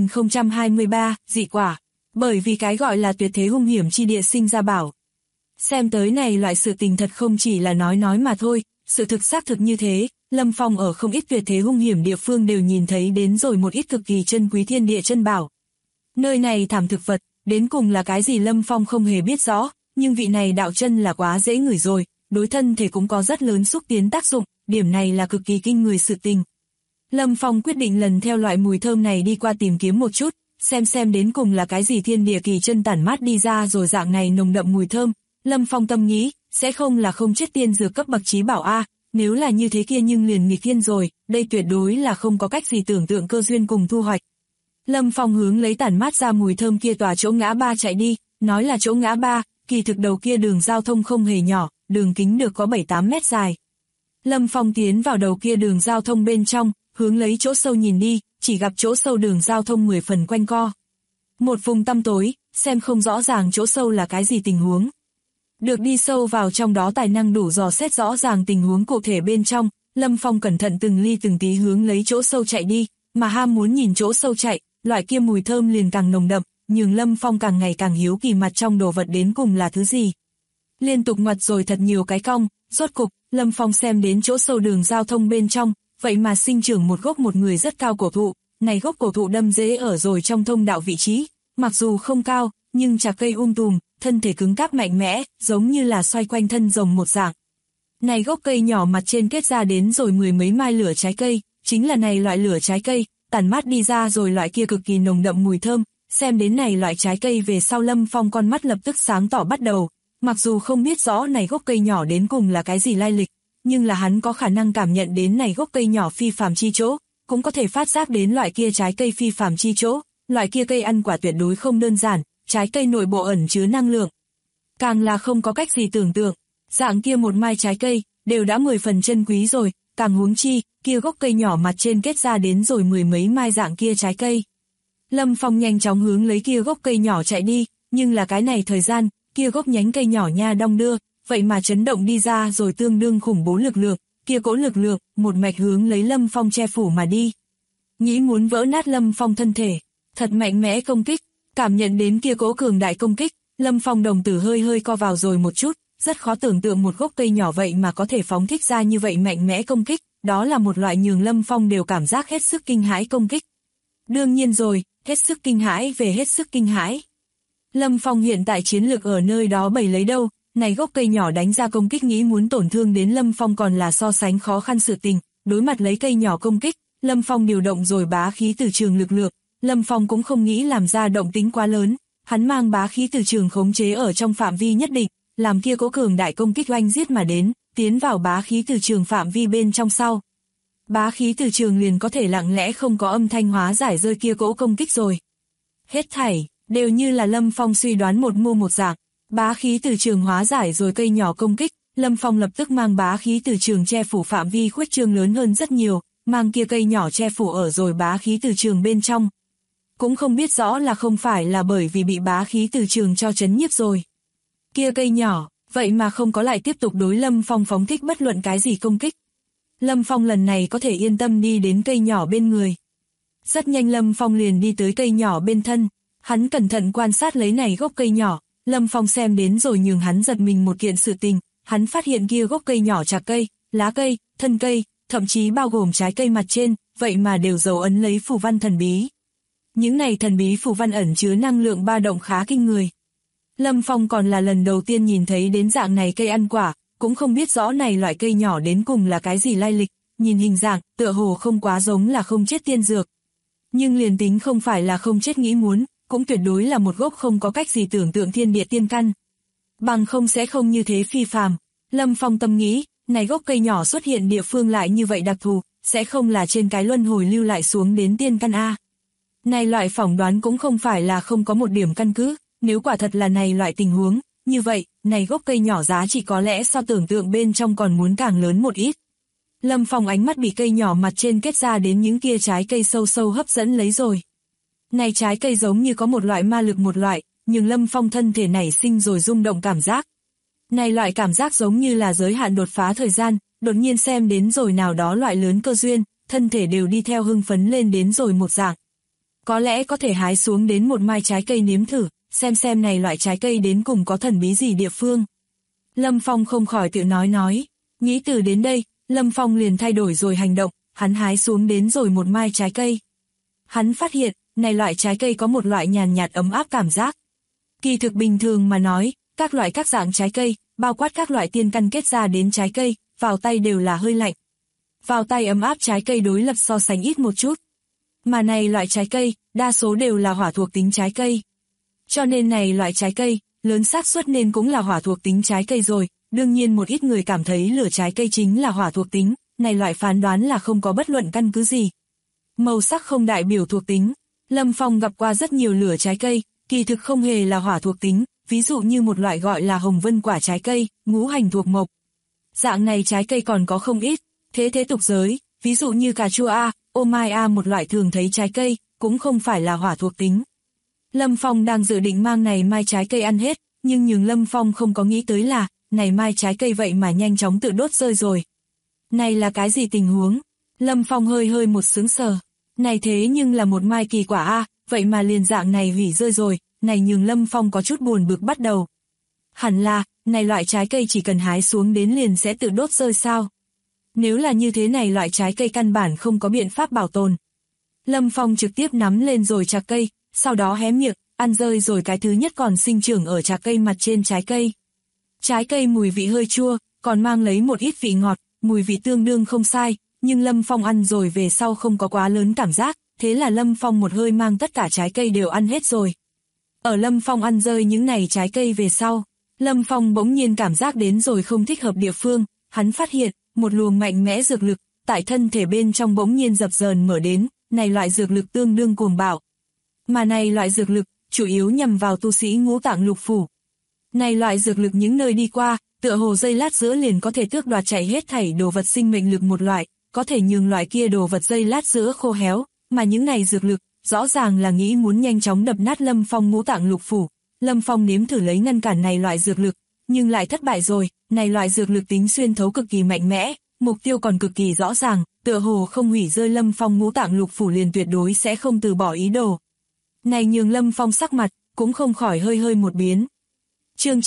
9023, dị quả. Bởi vì cái gọi là tuyệt thế hung hiểm chi địa sinh ra bảo. Xem tới này loại sự tình thật không chỉ là nói mà thôi, sự thực xác thực như thế, Lâm Phong ở không ít tuyệt thế hung hiểm địa phương đều nhìn thấy đến rồi một ít cực kỳ chân quý thiên địa chân bảo. Nơi này thảm thực vật, đến cùng là cái gì Lâm Phong không hề biết rõ, nhưng vị này đạo chân là quá dễ ngửi rồi, đối thân thể cũng có rất lớn xúc tiến tác dụng, điểm này là cực kỳ kinh người sự tình. Lâm Phong quyết định lần theo loại mùi thơm này đi qua tìm kiếm một chút, xem đến cùng là cái gì thiên địa kỳ chân tản mát đi ra rồi dạng này nồng đậm mùi thơm. Lâm Phong tâm nghĩ, sẽ không là không chết tiên dược cấp bậc trí bảo a, nếu là như thế kia nhưng liền nghịch thiên rồi, đây tuyệt đối là không có cách gì tưởng tượng cơ duyên cùng thu hoạch. Lâm Phong hướng lấy tản mát ra mùi thơm kia tòa chỗ ngã ba chạy đi, nói là chỗ ngã ba, kỳ thực đầu kia đường giao thông không hề nhỏ, đường kính được có 7-8 mét dài. Lâm Phong tiến vào đầu kia đường giao thông bên trong, hướng lấy chỗ sâu nhìn đi, chỉ gặp chỗ sâu đường giao thông 10 phần quanh co. Một vùng tăm tối, xem không rõ ràng chỗ sâu là cái gì tình huống. Được đi sâu vào trong đó tài năng đủ dò xét rõ ràng tình huống cụ thể bên trong, Lâm Phong cẩn thận từng ly từng tí hướng lấy chỗ sâu chạy đi, mà ham muốn nhìn chỗ sâu chạy, loại kia mùi thơm liền càng nồng đậm, nhưng Lâm Phong càng ngày càng hiếu kỳ mặt trong đồ vật đến cùng là thứ gì. Liên tục ngoặt rồi thật nhiều cái cong, rốt cục, Lâm Phong xem đến chỗ sâu đường giao thông bên trong, vậy mà sinh trưởng một gốc một người rất cao cổ thụ, này gốc cổ thụ đâm rễ ở rồi trong thông đạo vị trí, mặc dù không cao, nhưng chạc cây tùm, thân thể cứng cáp mạnh mẽ, giống như là xoay quanh thân rồng một dạng. Này gốc cây nhỏ mặt trên kết ra đến rồi 10 mấy mai lửa trái cây, chính là này loại lửa trái cây, tản mát đi ra rồi loại kia cực kỳ nồng đậm mùi thơm, xem đến này loại trái cây về sau Lâm Phong con mắt lập tức sáng tỏ bắt đầu, mặc dù không biết rõ này gốc cây nhỏ đến cùng là cái gì lai lịch, nhưng là hắn có khả năng cảm nhận đến này gốc cây nhỏ phi phàm chi chỗ, cũng có thể phát giác đến loại kia trái cây phi phàm chi chỗ, loại kia cây ăn quả tuyệt đối không đơn giản, trái cây nội bộ ẩn chứa năng lượng. Càng là không có cách gì tưởng tượng, dạng kia một mai trái cây, đều đã 10 phần chân quý rồi, càng huống chi, kia gốc cây nhỏ mặt trên kết ra đến rồi 10 mấy mai dạng kia trái cây. Lâm Phong nhanh chóng hướng lấy kia gốc cây nhỏ chạy đi, nhưng là cái này thời gian, kia gốc nhánh cây nhỏ nha đong đưa, vậy mà chấn động đi ra rồi tương đương khủng bố lực lượng, kia cỗ lực lượng, một mạch hướng lấy Lâm Phong che phủ mà đi. Nghĩ muốn vỡ nát Lâm Phong thân thể, thật mạnh mẽ công kích, cảm nhận đến kia cỗ cường đại công kích, Lâm Phong đồng tử hơi co vào rồi một chút, rất khó tưởng tượng một gốc cây nhỏ vậy mà có thể phóng thích ra như vậy mạnh mẽ công kích, đó là một loại nhường Lâm Phong đều cảm giác hết sức kinh hãi công kích. Đương nhiên rồi, hết sức kinh hãi về hết sức kinh hãi. Lâm Phong hiện tại chiến lược ở nơi đó bày lấy đâu, này gốc cây nhỏ đánh ra công kích nghĩ muốn tổn thương đến Lâm Phong còn là so sánh khó khăn sự tình, đối mặt lấy cây nhỏ công kích, Lâm Phong điều động rồi bá khí từ trường lực lượng, Lâm Phong cũng không nghĩ làm ra động tính quá lớn, hắn mang bá khí từ trường khống chế ở trong phạm vi nhất định, làm kia cố cường đại công kích oanh giết mà đến, tiến vào bá khí từ trường phạm vi bên trong sau. Bá khí từ trường liền có thể lặng lẽ không có âm thanh hóa giải rơi kia cỗ công kích rồi. Hết thảy, đều như là Lâm Phong suy đoán một mô một dạng. Bá khí từ trường hóa giải rồi cây nhỏ công kích, Lâm Phong lập tức mang bá khí từ trường che phủ phạm vi khuếch trương lớn hơn rất nhiều, mang kia cây nhỏ che phủ ở rồi bá khí từ trường bên trong. Cũng không biết rõ là không phải là bởi vì bị bá khí từ trường cho chấn nhiếp rồi. Kia cây nhỏ, vậy mà không có lại tiếp tục đối Lâm Phong phóng thích bất luận cái gì công kích. Lâm Phong lần này có thể yên tâm đi đến cây nhỏ bên người. Rất nhanh Lâm Phong liền đi tới cây nhỏ bên thân, hắn cẩn thận quan sát lấy này gốc cây nhỏ, Lâm Phong xem đến rồi nhường hắn giật mình một kiện sự tình, hắn phát hiện kia gốc cây nhỏ chạc cây, lá cây, thân cây, thậm chí bao gồm trái cây mặt trên, vậy mà đều dấu ấn lấy phù văn thần bí. Những này thần bí phù văn ẩn chứa năng lượng ba động khá kinh người. Lâm Phong còn là lần đầu tiên nhìn thấy đến dạng này cây ăn quả, cũng không biết rõ này loại cây nhỏ đến cùng là cái gì lai lịch, nhìn hình dạng, tựa hồ không quá giống là không chết tiên dược. Nhưng liền tính không phải là không chết nghĩ muốn, cũng tuyệt đối là một gốc không có cách gì tưởng tượng thiên địa tiên căn. Bằng không sẽ không như thế phi phàm. Lâm Phong tâm nghĩ, này gốc cây nhỏ xuất hiện địa phương lại như vậy đặc thù, sẽ không là trên cái luân hồi lưu lại xuống đến tiên căn A. Này loại phỏng đoán cũng không phải là không có một điểm căn cứ, nếu quả thật là này loại tình huống, như vậy, này gốc cây nhỏ giá trị có lẽ so tưởng tượng bên trong còn muốn càng lớn một ít. Lâm Phong ánh mắt bị cây nhỏ mặt trên kết ra đến những kia trái cây sâu sâu hấp dẫn lấy rồi. Này trái cây giống như có một loại ma lực một loại, nhưng Lâm Phong thân thể nảy sinh rồi rung động cảm giác. Này loại cảm giác giống như là giới hạn đột phá thời gian, đột nhiên xem đến rồi nào đó loại lớn cơ duyên, thân thể đều đi theo hưng phấn lên đến rồi một dạng. Có lẽ có thể hái xuống đến một mai trái cây nếm thử, xem này loại trái cây đến cùng có thần bí gì địa phương. Lâm Phong không khỏi tự nói, nghĩ từ đến đây, Lâm Phong liền thay đổi rồi hành động, hắn hái xuống đến rồi một mai trái cây. Hắn phát hiện, này loại trái cây có một loại nhàn nhạt ấm áp cảm giác. Kỳ thực bình thường mà nói, các loại các dạng trái cây, bao quát các loại tiên căn kết ra đến trái cây, vào tay đều là hơi lạnh. Vào tay ấm áp trái cây đối lập so sánh ít một chút. Mà này loại trái cây, đa số đều là hỏa thuộc tính trái cây. Cho nên này loại trái cây, lớn xác suất nên cũng là hỏa thuộc tính trái cây rồi, đương nhiên một ít người cảm thấy lửa trái cây chính là hỏa thuộc tính, này loại phán đoán là không có bất luận căn cứ gì. Màu sắc không đại biểu thuộc tính, Lâm Phong gặp qua rất nhiều lửa trái cây, kỳ thực không hề là hỏa thuộc tính, ví dụ như một loại gọi là hồng vân quả trái cây, ngũ hành thuộc mộc. Dạng này trái cây còn có không ít, thế tục giới, ví dụ như cà chua A, ô mai A một loại thường thấy trái cây, cũng không phải là hỏa thuộc tính. Lâm Phong đang dự định mang này mai trái cây ăn hết, nhưng Lâm Phong không có nghĩ tới là, này mai trái cây vậy mà nhanh chóng tự đốt rơi rồi. Này là cái gì tình huống? Lâm Phong hơi một sướng sờ. Này thế nhưng là một mai kỳ quả A, vậy mà liền dạng này hủy rơi rồi, này nhường Lâm Phong có chút buồn bực bắt đầu. Hẳn là, này loại trái cây chỉ cần hái xuống đến liền sẽ tự đốt rơi sao? Nếu là như thế này loại trái cây căn bản không có biện pháp bảo tồn. Lâm Phong trực tiếp nắm lên rồi chạc cây, sau đó hé miệng, ăn rơi rồi cái thứ nhất còn sinh trưởng ở chạc cây mặt trên trái cây. Trái cây mùi vị hơi chua, còn mang lấy một ít vị ngọt, mùi vị tương đương không sai, nhưng Lâm Phong ăn rồi về sau không có quá lớn cảm giác, thế là Lâm Phong một hơi mang tất cả trái cây đều ăn hết rồi. Ở Lâm Phong ăn rơi những này trái cây về sau, Lâm Phong bỗng nhiên cảm giác đến rồi không thích hợp địa phương, hắn phát hiện, một luồng mạnh mẽ dược lực, tại thân thể bên trong bỗng nhiên dập dờn mở đến, này loại dược lực tương đương cuồng bạo. Mà này loại dược lực, chủ yếu nhằm vào tu sĩ ngũ tạng lục phủ. Này loại dược lực những nơi đi qua, tựa hồ giây lát giữa liền có thể tước đoạt chạy hết thảy đồ vật sinh mệnh lực một loại, có thể nhường loại kia đồ vật giây lát giữa khô héo, mà những này dược lực, rõ ràng là nghĩ muốn nhanh chóng đập nát Lâm Phong ngũ tạng lục phủ. Lâm Phong nếm thử lấy ngăn cản này loại dược lực, nhưng lại thất bại rồi, này loại dược lực tính xuyên thấu cực kỳ mạnh mẽ, mục tiêu còn cực kỳ rõ ràng, tựa hồ không hủy rơi Lâm Phong ngũ tạng lục phủ liền tuyệt đối sẽ không từ bỏ ý đồ. Này nhường Lâm Phong sắc mặt, cũng không khỏi hơi một biến. Chương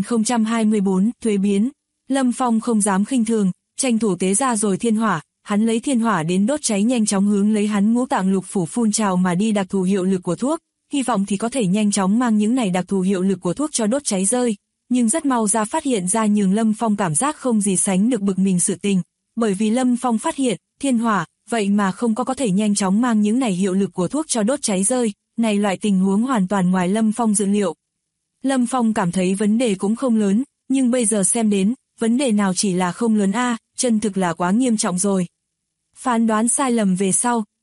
9024, thuế biến. Lâm Phong không dám khinh thường, tranh thủ tế ra rồi thiên hỏa, hắn lấy thiên hỏa đến đốt cháy nhanh chóng hướng lấy hắn ngũ tạng lục phủ phun trào mà đi đặc thù hiệu lực của thuốc, hy vọng thì có thể nhanh chóng mang những này đặc thù hiệu lực của thuốc cho đốt cháy rơi, nhưng rất mau ra phát hiện ra nhường Lâm Phong cảm giác không gì sánh được bực mình sự tình, bởi vì Lâm Phong phát hiện, thiên hỏa, vậy mà không có thể nhanh chóng mang những này hiệu lực của thuốc cho đốt cháy rơi, này loại tình huống hoàn toàn ngoài Lâm Phong dự liệu. Lâm Phong cảm thấy vấn đề cũng không lớn, nhưng bây giờ xem đến, vấn đề nào chỉ là không lớn a, chân thực là quá nghiêm trọng rồi. Phán đoán sai lầm về sau,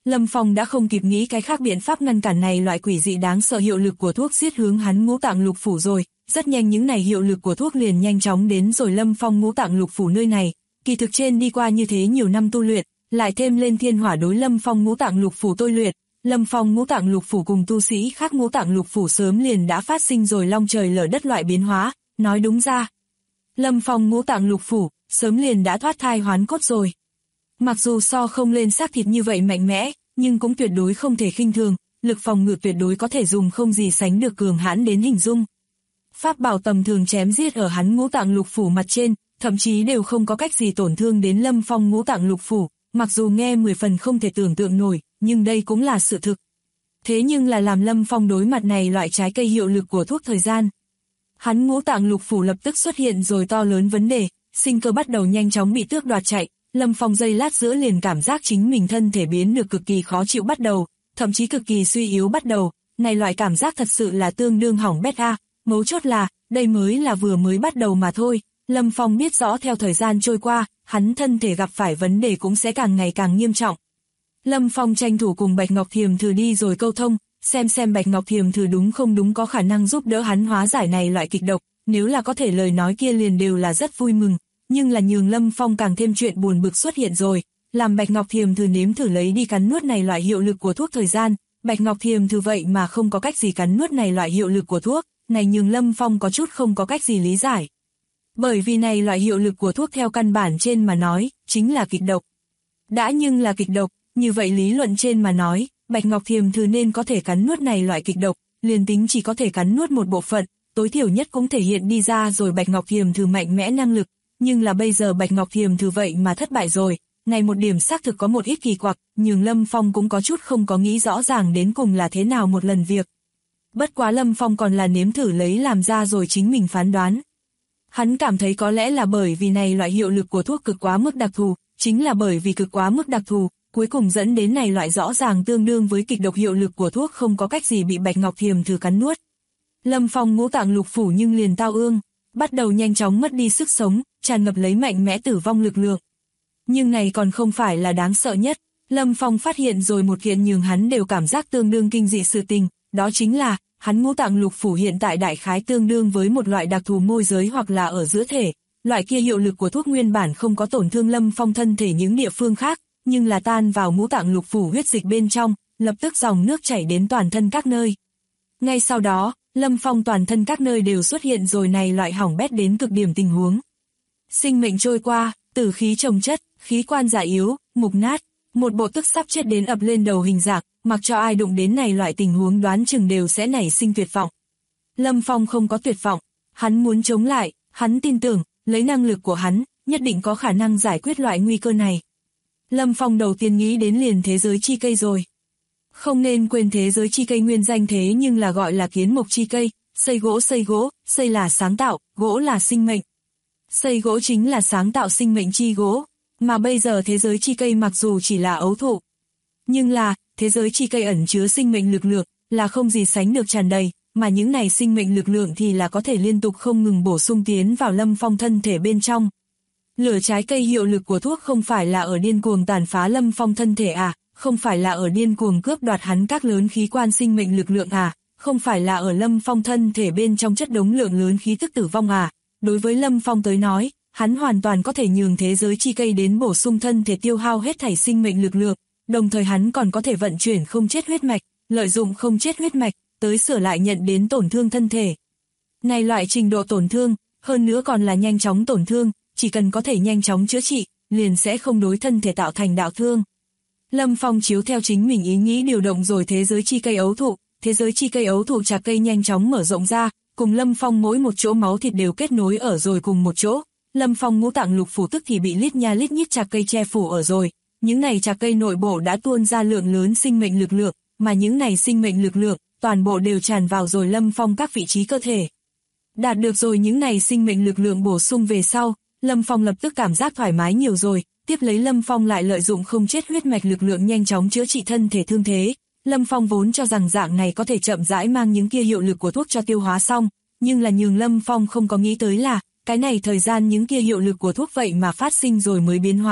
Lâm Phong đã không kịp nghĩ cái khác biện pháp ngăn cản này loại quỷ dị đáng sợ hiệu lực của thuốc giết hướng hắn ngũ tạng lục phủ rồi, rất nhanh những này hiệu lực của thuốc liền nhanh chóng đến rồi Lâm Phong ngũ tạng lục phủ nơi này, kỳ thực trên đi qua như thế nhiều năm tu luyện, lại thêm lên thiên hỏa đối Lâm Phong ngũ tạng lục phủ tôi luyện, Lâm Phong ngũ tạng lục phủ cùng tu sĩ khác ngũ tạng lục phủ sớm liền đã phát sinh rồi long trời lở đất loại biến hóa, nói đúng ra. Lâm Phong ngũ tạng lục phủ, sớm liền đã thoát thai hoán cốt rồi. Mặc dù so không lên xác thịt như vậy mạnh mẽ, nhưng cũng tuyệt đối không thể khinh thường, lực phòng ngự tuyệt đối có thể dùng không gì sánh được cường hãn đến hình dung. Pháp bảo tầm thường chém giết ở hắn ngũ tạng lục phủ mặt trên, thậm chí đều không có cách gì tổn thương đến Lâm Phong ngũ tạng lục phủ, mặc dù nghe 10 phần không thể tưởng tượng nổi, nhưng đây cũng là sự thực. Thế nhưng là làm Lâm Phong đối mặt này loại trái cây hiệu lực của thuốc thời gian. Hắn ngũ tạng lục phủ lập tức xuất hiện rồi to lớn vấn đề, sinh cơ bắt đầu nhanh chóng bị tước đoạt chạy, Lâm Phong giây lát giữa liền cảm giác chính mình thân thể biến được cực kỳ khó chịu bắt đầu, thậm chí cực kỳ suy yếu bắt đầu, này loại cảm giác thật sự là tương đương hỏng bét a, mấu chốt là, đây mới là vừa mới bắt đầu mà thôi, Lâm Phong biết rõ theo thời gian trôi qua, hắn thân thể gặp phải vấn đề cũng sẽ càng ngày càng nghiêm trọng. Lâm Phong tranh thủ cùng Bạch Ngọc Thiềm Thử đi rồi câu thông, xem Bạch Ngọc Thiềm Thử đúng không đúng có khả năng giúp đỡ hắn hóa giải này loại kịch độc, nếu là có thể lời nói kia liền đều là rất vui mừng, nhưng là nhường Lâm Phong càng thêm chuyện buồn bực xuất hiện rồi, làm Bạch Ngọc Thiềm Thử nếm thử lấy đi cắn nuốt này loại hiệu lực của thuốc thời gian, Bạch Ngọc Thiềm Thử vậy mà không có cách gì cắn nuốt này loại hiệu lực của thuốc, này nhường Lâm Phong có chút không có cách gì lý giải. Bởi vì này loại hiệu lực của thuốc theo căn bản trên mà nói, chính là kịch độc. Đã nhưng là kịch độc, như vậy lý luận trên mà nói, Bạch Ngọc Thiềm Thử nên có thể cắn nuốt này loại kịch độc, liền tính chỉ có thể cắn nuốt một bộ phận, tối thiểu nhất cũng thể hiện đi ra rồi Bạch Ngọc Thiềm Thử mạnh mẽ năng lực, nhưng là bây giờ Bạch Ngọc Thiềm Thử vậy mà thất bại rồi, này một điểm xác thực có một ít kỳ quặc, nhưng Lâm Phong cũng có chút không có nghĩ rõ ràng đến cùng là thế nào một lần việc. Bất quá Lâm Phong còn là nếm thử lấy làm ra rồi chính mình phán đoán. Hắn cảm thấy có lẽ là bởi vì này loại hiệu lực của thuốc cực quá mức đặc thù, chính là bởi vì cực quá mức đặc thù, cuối cùng dẫn đến này loại rõ ràng tương đương với kịch độc hiệu lực của thuốc không có cách gì bị Bạch Ngọc Thiềm Thử cắn nuốt. Lâm Phong ngũ tạng lục phủ nhưng liền tao ương, bắt đầu nhanh chóng mất đi sức sống, tràn ngập lấy mạnh mẽ tử vong lực lượng. Nhưng này còn không phải là đáng sợ nhất, Lâm Phong phát hiện rồi một kiện nhường hắn đều cảm giác tương đương kinh dị sự tình, đó chính là, hắn ngũ tạng lục phủ hiện tại đại khái tương đương với một loại đặc thù môi giới hoặc là ở giữa thể, loại kia hiệu lực của thuốc nguyên bản không có tổn thương Lâm Phong thân thể những địa phương khác, nhưng là tan vào ngũ tạng lục phủ huyết dịch bên trong, lập tức dòng nước chảy đến toàn thân các nơi. Ngay sau đó, Lâm Phong toàn thân các nơi đều xuất hiện rồi này loại hỏng bét đến cực điểm tình huống. Sinh mệnh trôi qua, tử khí chồng chất, khí quan già yếu, mục nát, một bộ tức sắp chết đến ập lên đầu hình dạng, mặc cho ai đụng đến này loại tình huống đoán chừng đều sẽ nảy sinh tuyệt vọng. Lâm Phong không có tuyệt vọng, hắn muốn chống lại, hắn tin tưởng, lấy năng lực của hắn, nhất định có khả năng giải quyết loại nguy cơ này. Lâm Phong đầu tiên nghĩ đến liền thế giới chi cây rồi. Không nên quên thế giới chi cây nguyên danh thế nhưng là gọi là kiến mộc chi cây, xây gỗ, xây là sáng tạo, gỗ là sinh mệnh. Xây gỗ chính là sáng tạo sinh mệnh chi gỗ, mà bây giờ thế giới chi cây mặc dù chỉ là ấu thụ, nhưng là, thế giới chi cây ẩn chứa sinh mệnh lực lượng, là không gì sánh được tràn đầy, mà những này sinh mệnh lực lượng thì là có thể liên tục không ngừng bổ sung tiến vào Lâm Phong thân thể bên trong. Lửa trái cây hiệu lực của thuốc không phải là ở điên cuồng tàn phá Lâm Phong thân thể à, không phải là ở điên cuồng cướp đoạt hắn các lớn khí quan sinh mệnh lực lượng à, không phải là ở Lâm Phong thân thể bên trong chất đống lượng lớn khí tức tử vong à. Đối với Lâm Phong tới nói, hắn hoàn toàn có thể nhường thế giới chi cây đến bổ sung thân thể tiêu hao hết thảy sinh mệnh lực lượng, đồng thời hắn còn có thể vận chuyển không chết huyết mạch, lợi dụng không chết huyết mạch, tới sửa lại nhận đến tổn thương thân thể. Này loại trình độ tổn thương, hơn nữa còn là nhanh chóng tổn thương, chỉ cần có thể nhanh chóng chữa trị, liền sẽ không đối thân thể tạo thành đạo thương. Lâm Phong chiếu theo chính mình ý nghĩ điều động rồi thế giới chi cây ấu thụ, thế giới chi cây ấu thụ trà cây nhanh chóng mở rộng ra, cùng Lâm Phong mỗi một chỗ máu thịt đều kết nối ở rồi cùng một chỗ. Lâm Phong ngũ tạng lục phủ tức thì bị lít nha lít nhít trà cây che phủ ở rồi. Những này trà cây nội bộ đã tuôn ra lượng lớn sinh mệnh lực lượng, mà những này sinh mệnh lực lượng, toàn bộ đều tràn vào rồi Lâm Phong các vị trí cơ thể. Đạt được rồi những này sinh mệnh lực lượng bổ sung về sau, Lâm Phong lập tức cảm giác thoải mái nhiều rồi, tiếp lấy Lâm Phong lại lợi dụng không chết huyết mạch lực lượng nhanh chóng chữa trị thân thể thương thế. Lâm Phong vốn cho rằng dạng này có thể chậm rãi mang những kia hiệu lực của thuốc cho tiêu hóa xong, nhưng là nhường Lâm Phong không có nghĩ tới là, cái này thời gian những kia hiệu lực của thuốc vậy mà phát sinh rồi mới biến hóa,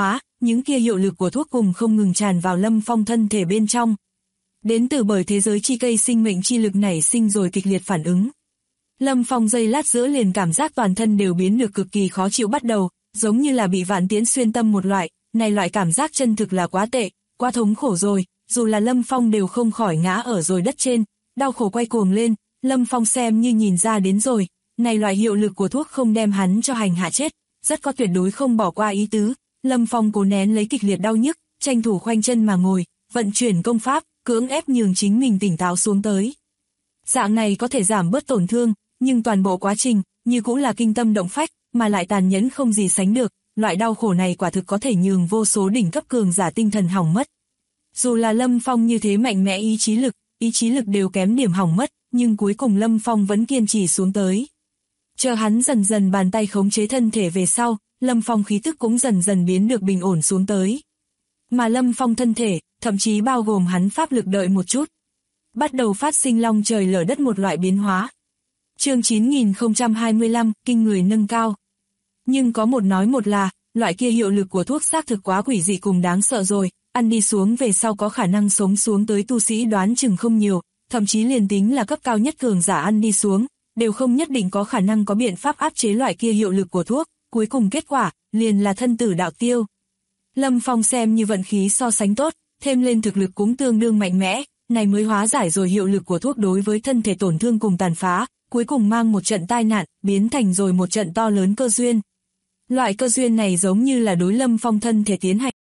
những kia hiệu lực của thuốc cùng không ngừng tràn vào Lâm Phong thân thể bên trong. Đến từ bởi thế giới chi cây sinh mệnh chi lực nảy sinh rồi kịch liệt phản ứng. Lâm Phong giây lát giữa liền cảm giác toàn thân đều biến được cực kỳ khó chịu bắt đầu, giống như là bị vạn tiễn xuyên tâm một loại, này loại cảm giác chân thực là quá tệ, quá thống khổ rồi, dù là Lâm Phong đều không khỏi ngã ở rồi đất trên, đau khổ quay cuồng lên, Lâm Phong xem như nhìn ra đến rồi, này loại hiệu lực của thuốc không đem hắn cho hành hạ chết, rất có tuyệt đối không bỏ qua ý tứ. Lâm Phong cố nén lấy kịch liệt đau nhức, tranh thủ khoanh chân mà ngồi, vận chuyển công pháp, cưỡng ép nhường chính mình tỉnh táo xuống tới. Dạng này có thể giảm bớt tổn thương, nhưng toàn bộ quá trình, như cũng là kinh tâm động phách, mà lại tàn nhẫn không gì sánh được, loại đau khổ này quả thực có thể nhường vô số đỉnh cấp cường giả tinh thần hỏng mất. Dù là Lâm Phong như thế mạnh mẽ ý chí lực đều kém điểm hỏng mất, nhưng cuối cùng Lâm Phong vẫn kiên trì xuống tới. Chờ hắn dần dần bàn tay khống chế thân thể về sau, Lâm Phong khí tức cũng dần dần biến được bình ổn xuống tới. Mà Lâm Phong thân thể, thậm chí bao gồm hắn pháp lực đợi một chút, bắt đầu phát sinh long trời lở đất một loại biến hóa. Chương 9025, kinh người nâng cao. Nhưng có một nói một là, loại kia hiệu lực của thuốc xác thực quá quỷ dị cùng đáng sợ rồi, ăn đi xuống về sau có khả năng sống xuống tới tu sĩ đoán chừng không nhiều, thậm chí liền tính là cấp cao nhất cường giả ăn đi xuống, đều không nhất định có khả năng có biện pháp áp chế loại kia hiệu lực của thuốc, cuối cùng kết quả, liền là thân tử đạo tiêu. Lâm Phong xem như vận khí so sánh tốt, thêm lên thực lực cũng tương đương mạnh mẽ, này mới hóa giải rồi hiệu lực của thuốc đối với thân thể tổn thương cùng tàn phá, cuối cùng mang một trận tai nạn, biến thành rồi một trận to lớn cơ duyên. Loại cơ duyên này giống như là đối Lâm Phong thân thể tiến hành.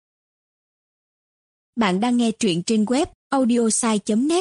Bạn đang nghe truyện trên web audiosai.net.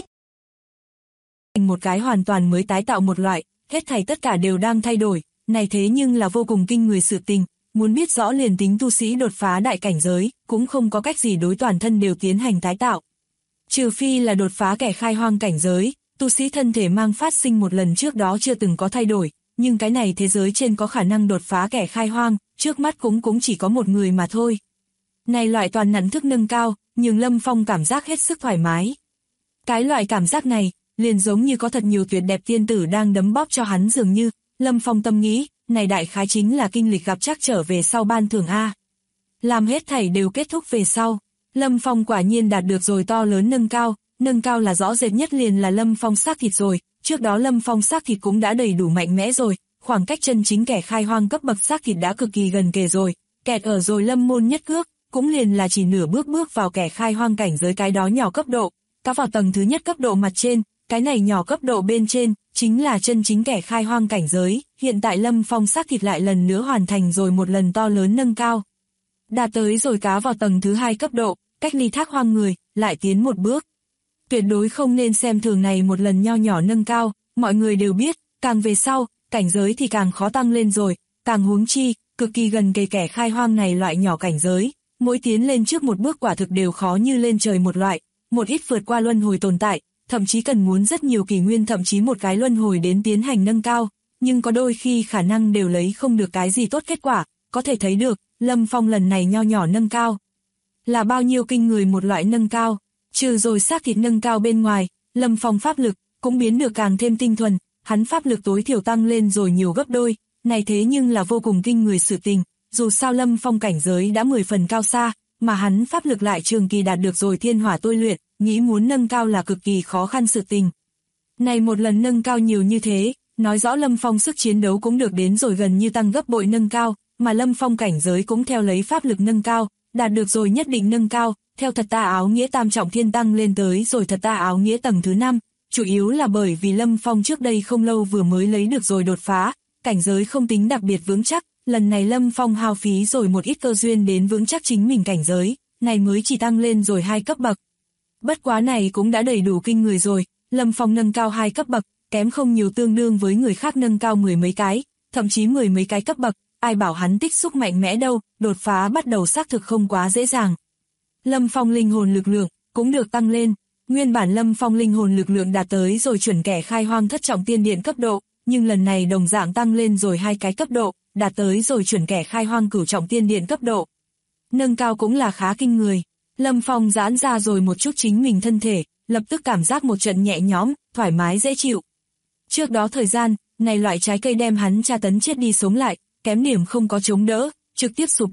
Một cái hoàn toàn mới tái tạo một loại, hết thảy tất cả đều đang thay đổi, này thế nhưng là vô cùng kinh người sự tình, muốn biết rõ liền tính tu sĩ đột phá đại cảnh giới, cũng không có cách gì đối toàn thân đều tiến hành tái tạo. Trừ phi là đột phá kẻ khai hoang cảnh giới, tu sĩ thân thể mang phát sinh một lần trước đó chưa từng có thay đổi, nhưng cái này thế giới trên có khả năng đột phá kẻ khai hoang, trước mắt cũng chỉ có một người mà thôi. Này loại toàn nhận thức nâng cao, nhưng Lâm Phong cảm giác hết sức thoải mái. Cái loại cảm giác này, liền giống như có thật nhiều tuyệt đẹp tiên tử đang đấm bóp cho hắn dường như, Lâm Phong tâm nghĩ, này đại khái chính là kinh lịch gặp trắc trở về sau ban thưởng A. Làm hết thảy đều kết thúc về sau, Lâm Phong quả nhiên đạt được rồi to lớn nâng cao là rõ rệt nhất liền là Lâm Phong xác thịt rồi, trước đó Lâm Phong xác thịt cũng đã đầy đủ mạnh mẽ rồi, khoảng cách chân chính kẻ khai hoang cấp bậc xác thịt đã cực kỳ gần kề rồi, kẹt ở rồi Lâm môn nhất cước, cũng liền là chỉ nửa bước vào kẻ khai hoang cảnh giới cái đó nhỏ cấp độ, cá vào tầng thứ nhất cấp độ mặt trên, cái này nhỏ cấp độ bên trên, chính là chân chính kẻ khai hoang cảnh giới, hiện tại Lâm Phong xác thịt lại lần nữa hoàn thành rồi một lần to lớn nâng cao. Đạt tới rồi cá vào tầng thứ hai cấp độ, cách ly thác hoang người, lại tiến một bước. Tuyệt đối không nên xem thường này một lần nho nhỏ nâng cao, mọi người đều biết, càng về sau, cảnh giới thì càng khó tăng lên rồi, càng huống chi, cực kỳ gần kẻ khai hoang này loại nhỏ cảnh giới, mỗi tiến lên trước một bước quả thực đều khó như lên trời một loại, một ít vượt qua luân hồi tồn tại, thậm chí cần muốn rất nhiều kỷ nguyên thậm chí một cái luân hồi đến tiến hành nâng cao, nhưng có đôi khi khả năng đều lấy không được cái gì tốt kết quả, có thể thấy được, Lâm Phong lần này nho nhỏ nâng cao. Là bao nhiêu kinh người một loại nâng cao, trừ rồi xác thịt nâng cao bên ngoài, Lâm Phong pháp lực cũng biến được càng thêm tinh thuần, hắn pháp lực tối thiểu tăng lên rồi nhiều gấp đôi, này thế nhưng là vô cùng kinh người sự tình, dù sao Lâm Phong cảnh giới đã 10 phần cao xa, mà hắn pháp lực lại trường kỳ đạt được rồi thiên hỏa tôi luyện, nghĩ muốn nâng cao là cực kỳ khó khăn sự tình. Này một lần nâng cao nhiều như thế, nói rõ Lâm Phong sức chiến đấu cũng được đến rồi gần như tăng gấp bội nâng cao, mà Lâm Phong cảnh giới cũng theo lấy pháp lực nâng cao, đạt được rồi nhất định nâng cao, theo thật ta áo nghĩa tam trọng thiên tăng lên tới rồi thật ta áo nghĩa tầng thứ 5, chủ yếu là bởi vì Lâm Phong trước đây không lâu vừa mới lấy được rồi đột phá, cảnh giới không tính đặc biệt vững chắc, lần này Lâm Phong hao phí rồi một ít cơ duyên đến vững chắc chính mình cảnh giới, này mới chỉ tăng lên rồi 2 cấp bậc. Bất quá này cũng đã đầy đủ kinh người rồi, Lâm Phong nâng cao 2 cấp bậc, kém không nhiều tương đương với người khác nâng cao 10 mấy cái, thậm chí 10 mấy cái cấp bậc, ai bảo hắn tích xúc mạnh mẽ đâu, đột phá bắt đầu xác thực không quá dễ dàng. Lâm Phong linh hồn lực lượng cũng được tăng lên, nguyên bản Lâm Phong linh hồn lực lượng đạt tới rồi chuẩn kẻ khai hoang thất trọng tiên điện cấp độ, nhưng lần này đồng dạng tăng lên rồi 2 cái cấp độ, đạt tới rồi chuẩn kẻ khai hoang cửu trọng tiên điện cấp độ. Nâng cao cũng là khá kinh người. Lâm Phong giãn ra rồi một chút chính mình thân thể, lập tức cảm giác một trận nhẹ nhõm, thoải mái dễ chịu. Trước đó thời gian, này loại trái cây đem hắn tra tấn chết đi sống lại, kém điểm không có chống đỡ, trực tiếp sụp đổ,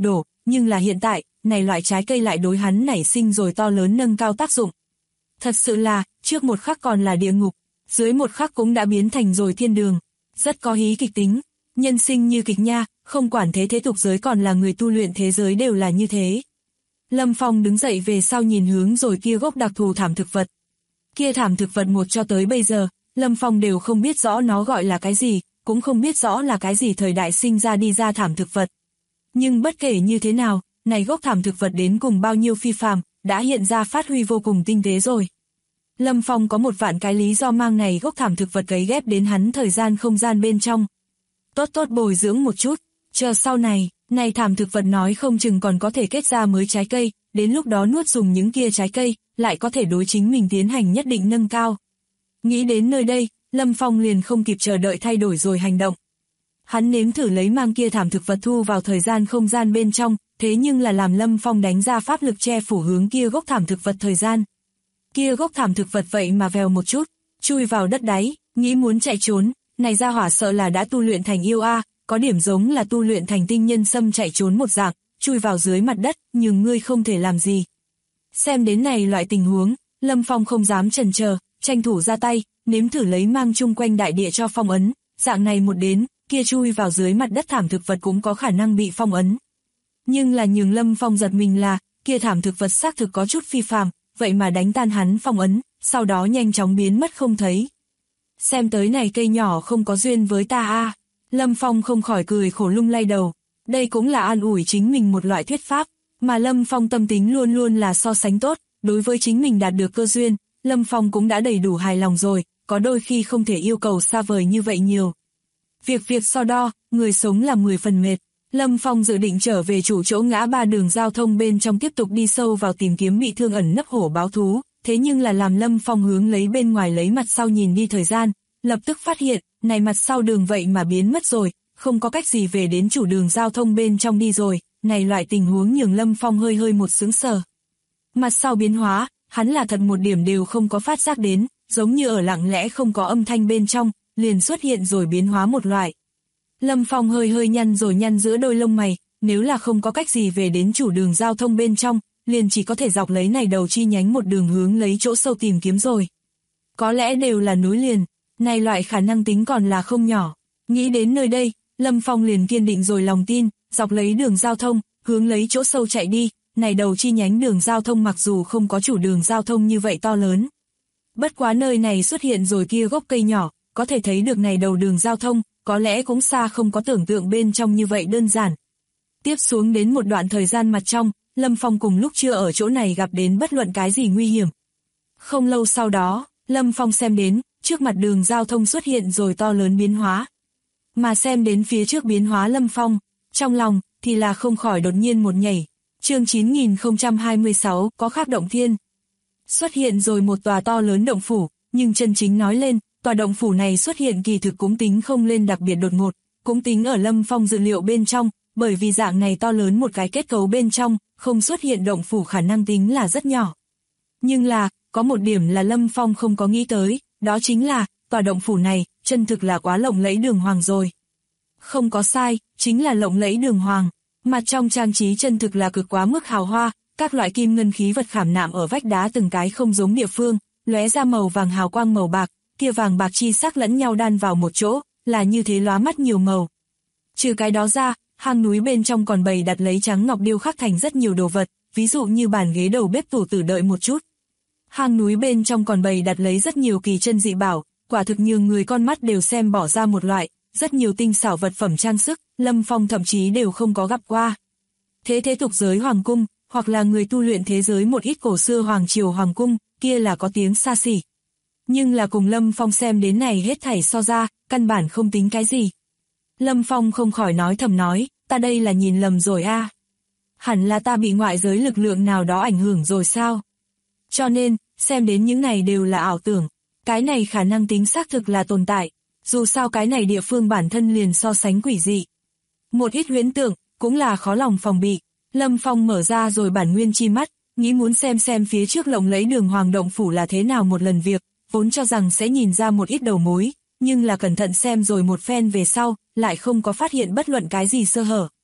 nhưng là hiện tại, này loại trái cây lại đối hắn nảy sinh rồi to lớn nâng cao tác dụng. Thật sự là, trước một khắc còn là địa ngục, dưới một khắc cũng đã biến thành rồi thiên đường, rất có hí kịch tính. Nhân sinh như kịch nha, không quản thế tục giới còn là người tu luyện thế giới đều là như thế. Lâm Phong đứng dậy về sau nhìn hướng rồi kia gốc đặc thù thảm thực vật. Kia thảm thực vật một cho tới bây giờ, Lâm Phong đều không biết rõ nó gọi là cái gì, cũng không biết rõ là cái gì thời đại sinh ra đi ra thảm thực vật. Nhưng bất kể như thế nào, này gốc thảm thực vật đến cùng bao nhiêu phi phàm, đã hiện ra phát huy vô cùng tinh tế rồi. Lâm Phong có một vạn cái lý do mang này gốc thảm thực vật cấy ghép đến hắn thời gian không gian bên trong. Tốt bồi dưỡng một chút, chờ sau này, này thảm thực vật nói không chừng còn có thể kết ra mới trái cây, đến lúc đó nuốt dùng những kia trái cây, lại có thể đối chính mình tiến hành nhất định nâng cao. Nghĩ đến nơi đây, Lâm Phong liền không kịp chờ đợi thay đổi rồi hành động. Hắn nếm thử lấy mang kia thảm thực vật thu vào thời gian không gian bên trong, thế nhưng là làm Lâm Phong đánh ra pháp lực che phủ hướng kia gốc thảm thực vật thời gian. Kia gốc thảm thực vật vậy mà vèo một chút, chui vào đất đáy, nghĩ muốn chạy trốn, này ra hỏa sợ là đã tu luyện thành yêu a, có điểm giống là tu luyện thành tinh nhân sâm chạy trốn một dạng, chui vào dưới mặt đất, nhưng ngươi không thể làm gì. Xem đến này loại tình huống, Lâm Phong không dám chần chờ, tranh thủ ra tay, nếm thử lấy mang chung quanh đại địa cho phong ấn, dạng này một đến, kia chui vào dưới mặt đất thảm thực vật cũng có khả năng bị phong ấn. Nhưng là nhường Lâm Phong giật mình là, kia thảm thực vật xác thực có chút phi phàm, vậy mà đánh tan hắn phong ấn, sau đó nhanh chóng biến mất không thấy. Xem tới này cây nhỏ không có duyên với ta a. Lâm Phong không khỏi cười khổ lung lay đầu, đây cũng là an ủi chính mình một loại thuyết pháp, mà Lâm Phong tâm tính luôn luôn là so sánh tốt, đối với chính mình đạt được cơ duyên, Lâm Phong cũng đã đầy đủ hài lòng rồi, có đôi khi không thể yêu cầu xa vời như vậy nhiều. Việc so đo, người sống là 10 phần mệt. Lâm Phong dự định trở về chủ chỗ ngã ba đường giao thông bên trong tiếp tục đi sâu vào tìm kiếm bị thương ẩn nấp hổ báo thú, thế nhưng là làm Lâm Phong hướng lấy bên ngoài lấy mặt sau nhìn đi thời gian, lập tức phát hiện, này mặt sau đường vậy mà biến mất rồi, không có cách gì về đến chủ đường giao thông bên trong đi rồi, này loại tình huống nhường Lâm Phong hơi một sững sờ. Mặt sau biến hóa, hắn là thật một điểm đều không có phát giác đến, giống như ở lặng lẽ không có âm thanh bên trong, liền xuất hiện rồi biến hóa một loại. Lâm Phong hơi nhăn rồi nhăn giữa đôi lông mày, nếu là không có cách gì về đến chủ đường giao thông bên trong, liền chỉ có thể dọc lấy này đầu chi nhánh một đường hướng lấy chỗ sâu tìm kiếm rồi. Có lẽ đều là núi liền, này loại khả năng tính còn là không nhỏ. Nghĩ đến nơi đây, Lâm Phong liền kiên định rồi lòng tin, dọc lấy đường giao thông, hướng lấy chỗ sâu chạy đi, này đầu chi nhánh đường giao thông mặc dù không có chủ đường giao thông như vậy to lớn. Bất quá nơi này xuất hiện rồi kia gốc cây nhỏ, có thể thấy được này đầu đường giao thông, có lẽ cũng xa không có tưởng tượng bên trong như vậy đơn giản. Tiếp xuống đến một đoạn thời gian mặt trong, Lâm Phong cùng lúc chưa ở chỗ này gặp đến bất luận cái gì nguy hiểm. Không lâu sau đó, Lâm Phong xem đến, trước mặt đường giao thông xuất hiện rồi to lớn biến hóa. Mà xem đến phía trước biến hóa Lâm Phong, trong lòng thì là không khỏi đột nhiên một nhảy. Chương 9026 có khác động thiên. Xuất hiện rồi một tòa to lớn động phủ, nhưng chân chính nói lên, tòa động phủ này xuất hiện kỳ thực cũng tính không lên đặc biệt đột ngột, cũng tính ở Lâm Phong dự liệu bên trong, bởi vì dạng này to lớn một cái kết cấu bên trong, không xuất hiện động phủ khả năng tính là rất nhỏ. Nhưng là, có một điểm là Lâm Phong không có nghĩ tới, đó chính là, tòa động phủ này, chân thực là quá lộng lẫy đường hoàng rồi. Không có sai, chính là lộng lẫy đường hoàng, mặt trong trang trí chân thực là cực quá mức hào hoa, các loại kim ngân khí vật khảm nạm ở vách đá từng cái không giống địa phương, lóe ra màu vàng hào quang màu bạc, kia vàng bạc chi sắc lẫn nhau đan vào một chỗ, là như thế lóa mắt nhiều màu. Trừ cái đó ra, hang núi bên trong còn bày đặt lấy trắng ngọc điêu khắc thành rất nhiều đồ vật, ví dụ như bàn ghế đầu bếp tủ tử đợi một chút. Hang núi bên trong còn bày đặt lấy rất nhiều kỳ chân dị bảo, quả thực nhường người con mắt đều xem bỏ ra một loại, rất nhiều tinh xảo vật phẩm trang sức, Lâm Phong thậm chí đều không có gặp qua. Thế tục giới hoàng cung, hoặc là người tu luyện thế giới một ít cổ xưa hoàng triều hoàng cung, kia là có tiếng xa xỉ. Nhưng là cùng Lâm Phong xem đến này hết thảy so ra, căn bản không tính cái gì. Lâm Phong không khỏi nói thầm nói, ta đây là nhìn lầm rồi a. Hẳn là ta bị ngoại giới lực lượng nào đó ảnh hưởng rồi sao? Cho nên, xem đến những này đều là ảo tưởng, cái này khả năng tính xác thực là tồn tại, dù sao cái này địa phương bản thân liền so sánh quỷ dị. Một ít huyễn tượng, cũng là khó lòng phòng bị. Lâm Phong mở ra rồi bản nguyên chi mắt, nghĩ muốn xem phía trước lộng lẫy đường hoàng động phủ là thế nào một lần việc, vốn cho rằng sẽ nhìn ra một ít đầu mối, nhưng là cẩn thận xem rồi một phen về sau, lại không có phát hiện bất luận cái gì sơ hở.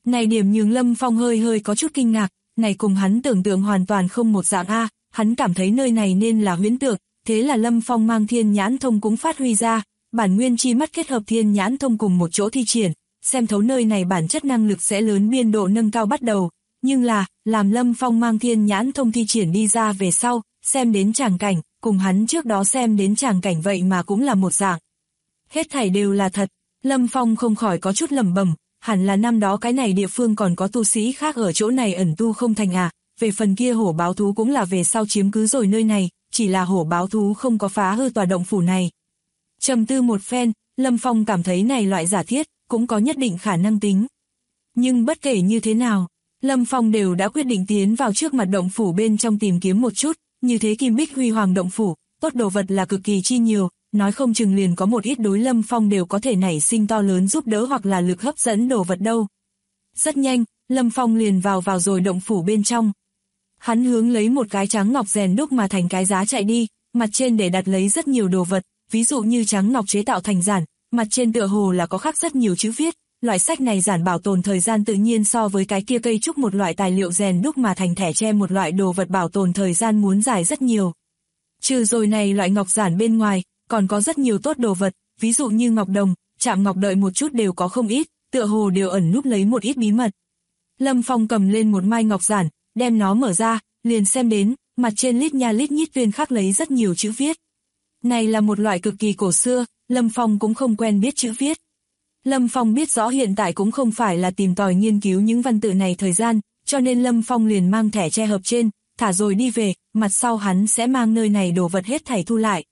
Này điểm nhường Lâm Phong hơi có chút kinh ngạc, này cùng hắn tưởng tượng hoàn toàn không một dạng a, hắn cảm thấy nơi này nên là huyễn tượng, thế là Lâm Phong mang thiên nhãn thông cũng phát huy ra, bản nguyên chi mắt kết hợp thiên nhãn thông cùng một chỗ thi triển, xem thấu nơi này bản chất năng lực sẽ lớn biên độ nâng cao bắt đầu, nhưng là, làm Lâm Phong mang thiên nhãn thông thi triển đi ra về sau, xem đến tràng cảnh, cùng hắn trước đó xem đến tràng cảnh vậy mà cũng là một dạng. Hết thảy đều là thật, Lâm Phong không khỏi có chút lẩm bẩm, hẳn là năm đó cái này địa phương còn có tu sĩ khác ở chỗ này ẩn tu không thành à, về phần kia hổ báo thú cũng là về sau chiếm cứ rồi nơi này, chỉ là hổ báo thú không có phá hư tòa động phủ này. Trầm tư một phen, Lâm Phong cảm thấy này loại giả thiết, cũng có nhất định khả năng tính. Nhưng bất kể như thế nào, Lâm Phong đều đã quyết định tiến vào trước mặt động phủ bên trong tìm kiếm một chút, như thế Kim Bích Huy Hoàng động phủ, tốt đồ vật là cực kỳ chi nhiều, nói không chừng liền có một ít đối Lâm Phong đều có thể nảy sinh to lớn giúp đỡ hoặc là lực hấp dẫn đồ vật đâu. Rất nhanh, Lâm Phong liền vào rồi động phủ bên trong. Hắn hướng lấy một cái trắng ngọc rèn đúc mà thành cái giá chạy đi, mặt trên để đặt lấy rất nhiều đồ vật, ví dụ như trắng ngọc chế tạo thành giản, mặt trên tựa hồ là có khắc rất nhiều chữ viết. Loại sách này giản bảo tồn thời gian tự nhiên so với cái kia cây trúc một loại tài liệu rèn đúc mà thành thẻ tre một loại đồ vật bảo tồn thời gian muốn dài rất nhiều. Trừ rồi này loại ngọc giản bên ngoài, còn có rất nhiều tốt đồ vật, ví dụ như ngọc đồng, chạm ngọc đợi một chút đều có không ít, tựa hồ đều ẩn núp lấy một ít bí mật. Lâm Phong cầm lên một mai ngọc giản, đem nó mở ra, liền xem đến, mặt trên lít nha lít nhít tuyên khắc lấy rất nhiều chữ viết. Này là một loại cực kỳ cổ xưa, Lâm Phong cũng không quen biết chữ viết. Lâm Phong biết rõ hiện tại cũng không phải là tìm tòi nghiên cứu những văn tự này thời gian, cho nên Lâm Phong liền mang thẻ che hợp trên, thả rồi đi về, mặt sau hắn sẽ mang nơi này đồ vật hết thảy thu lại.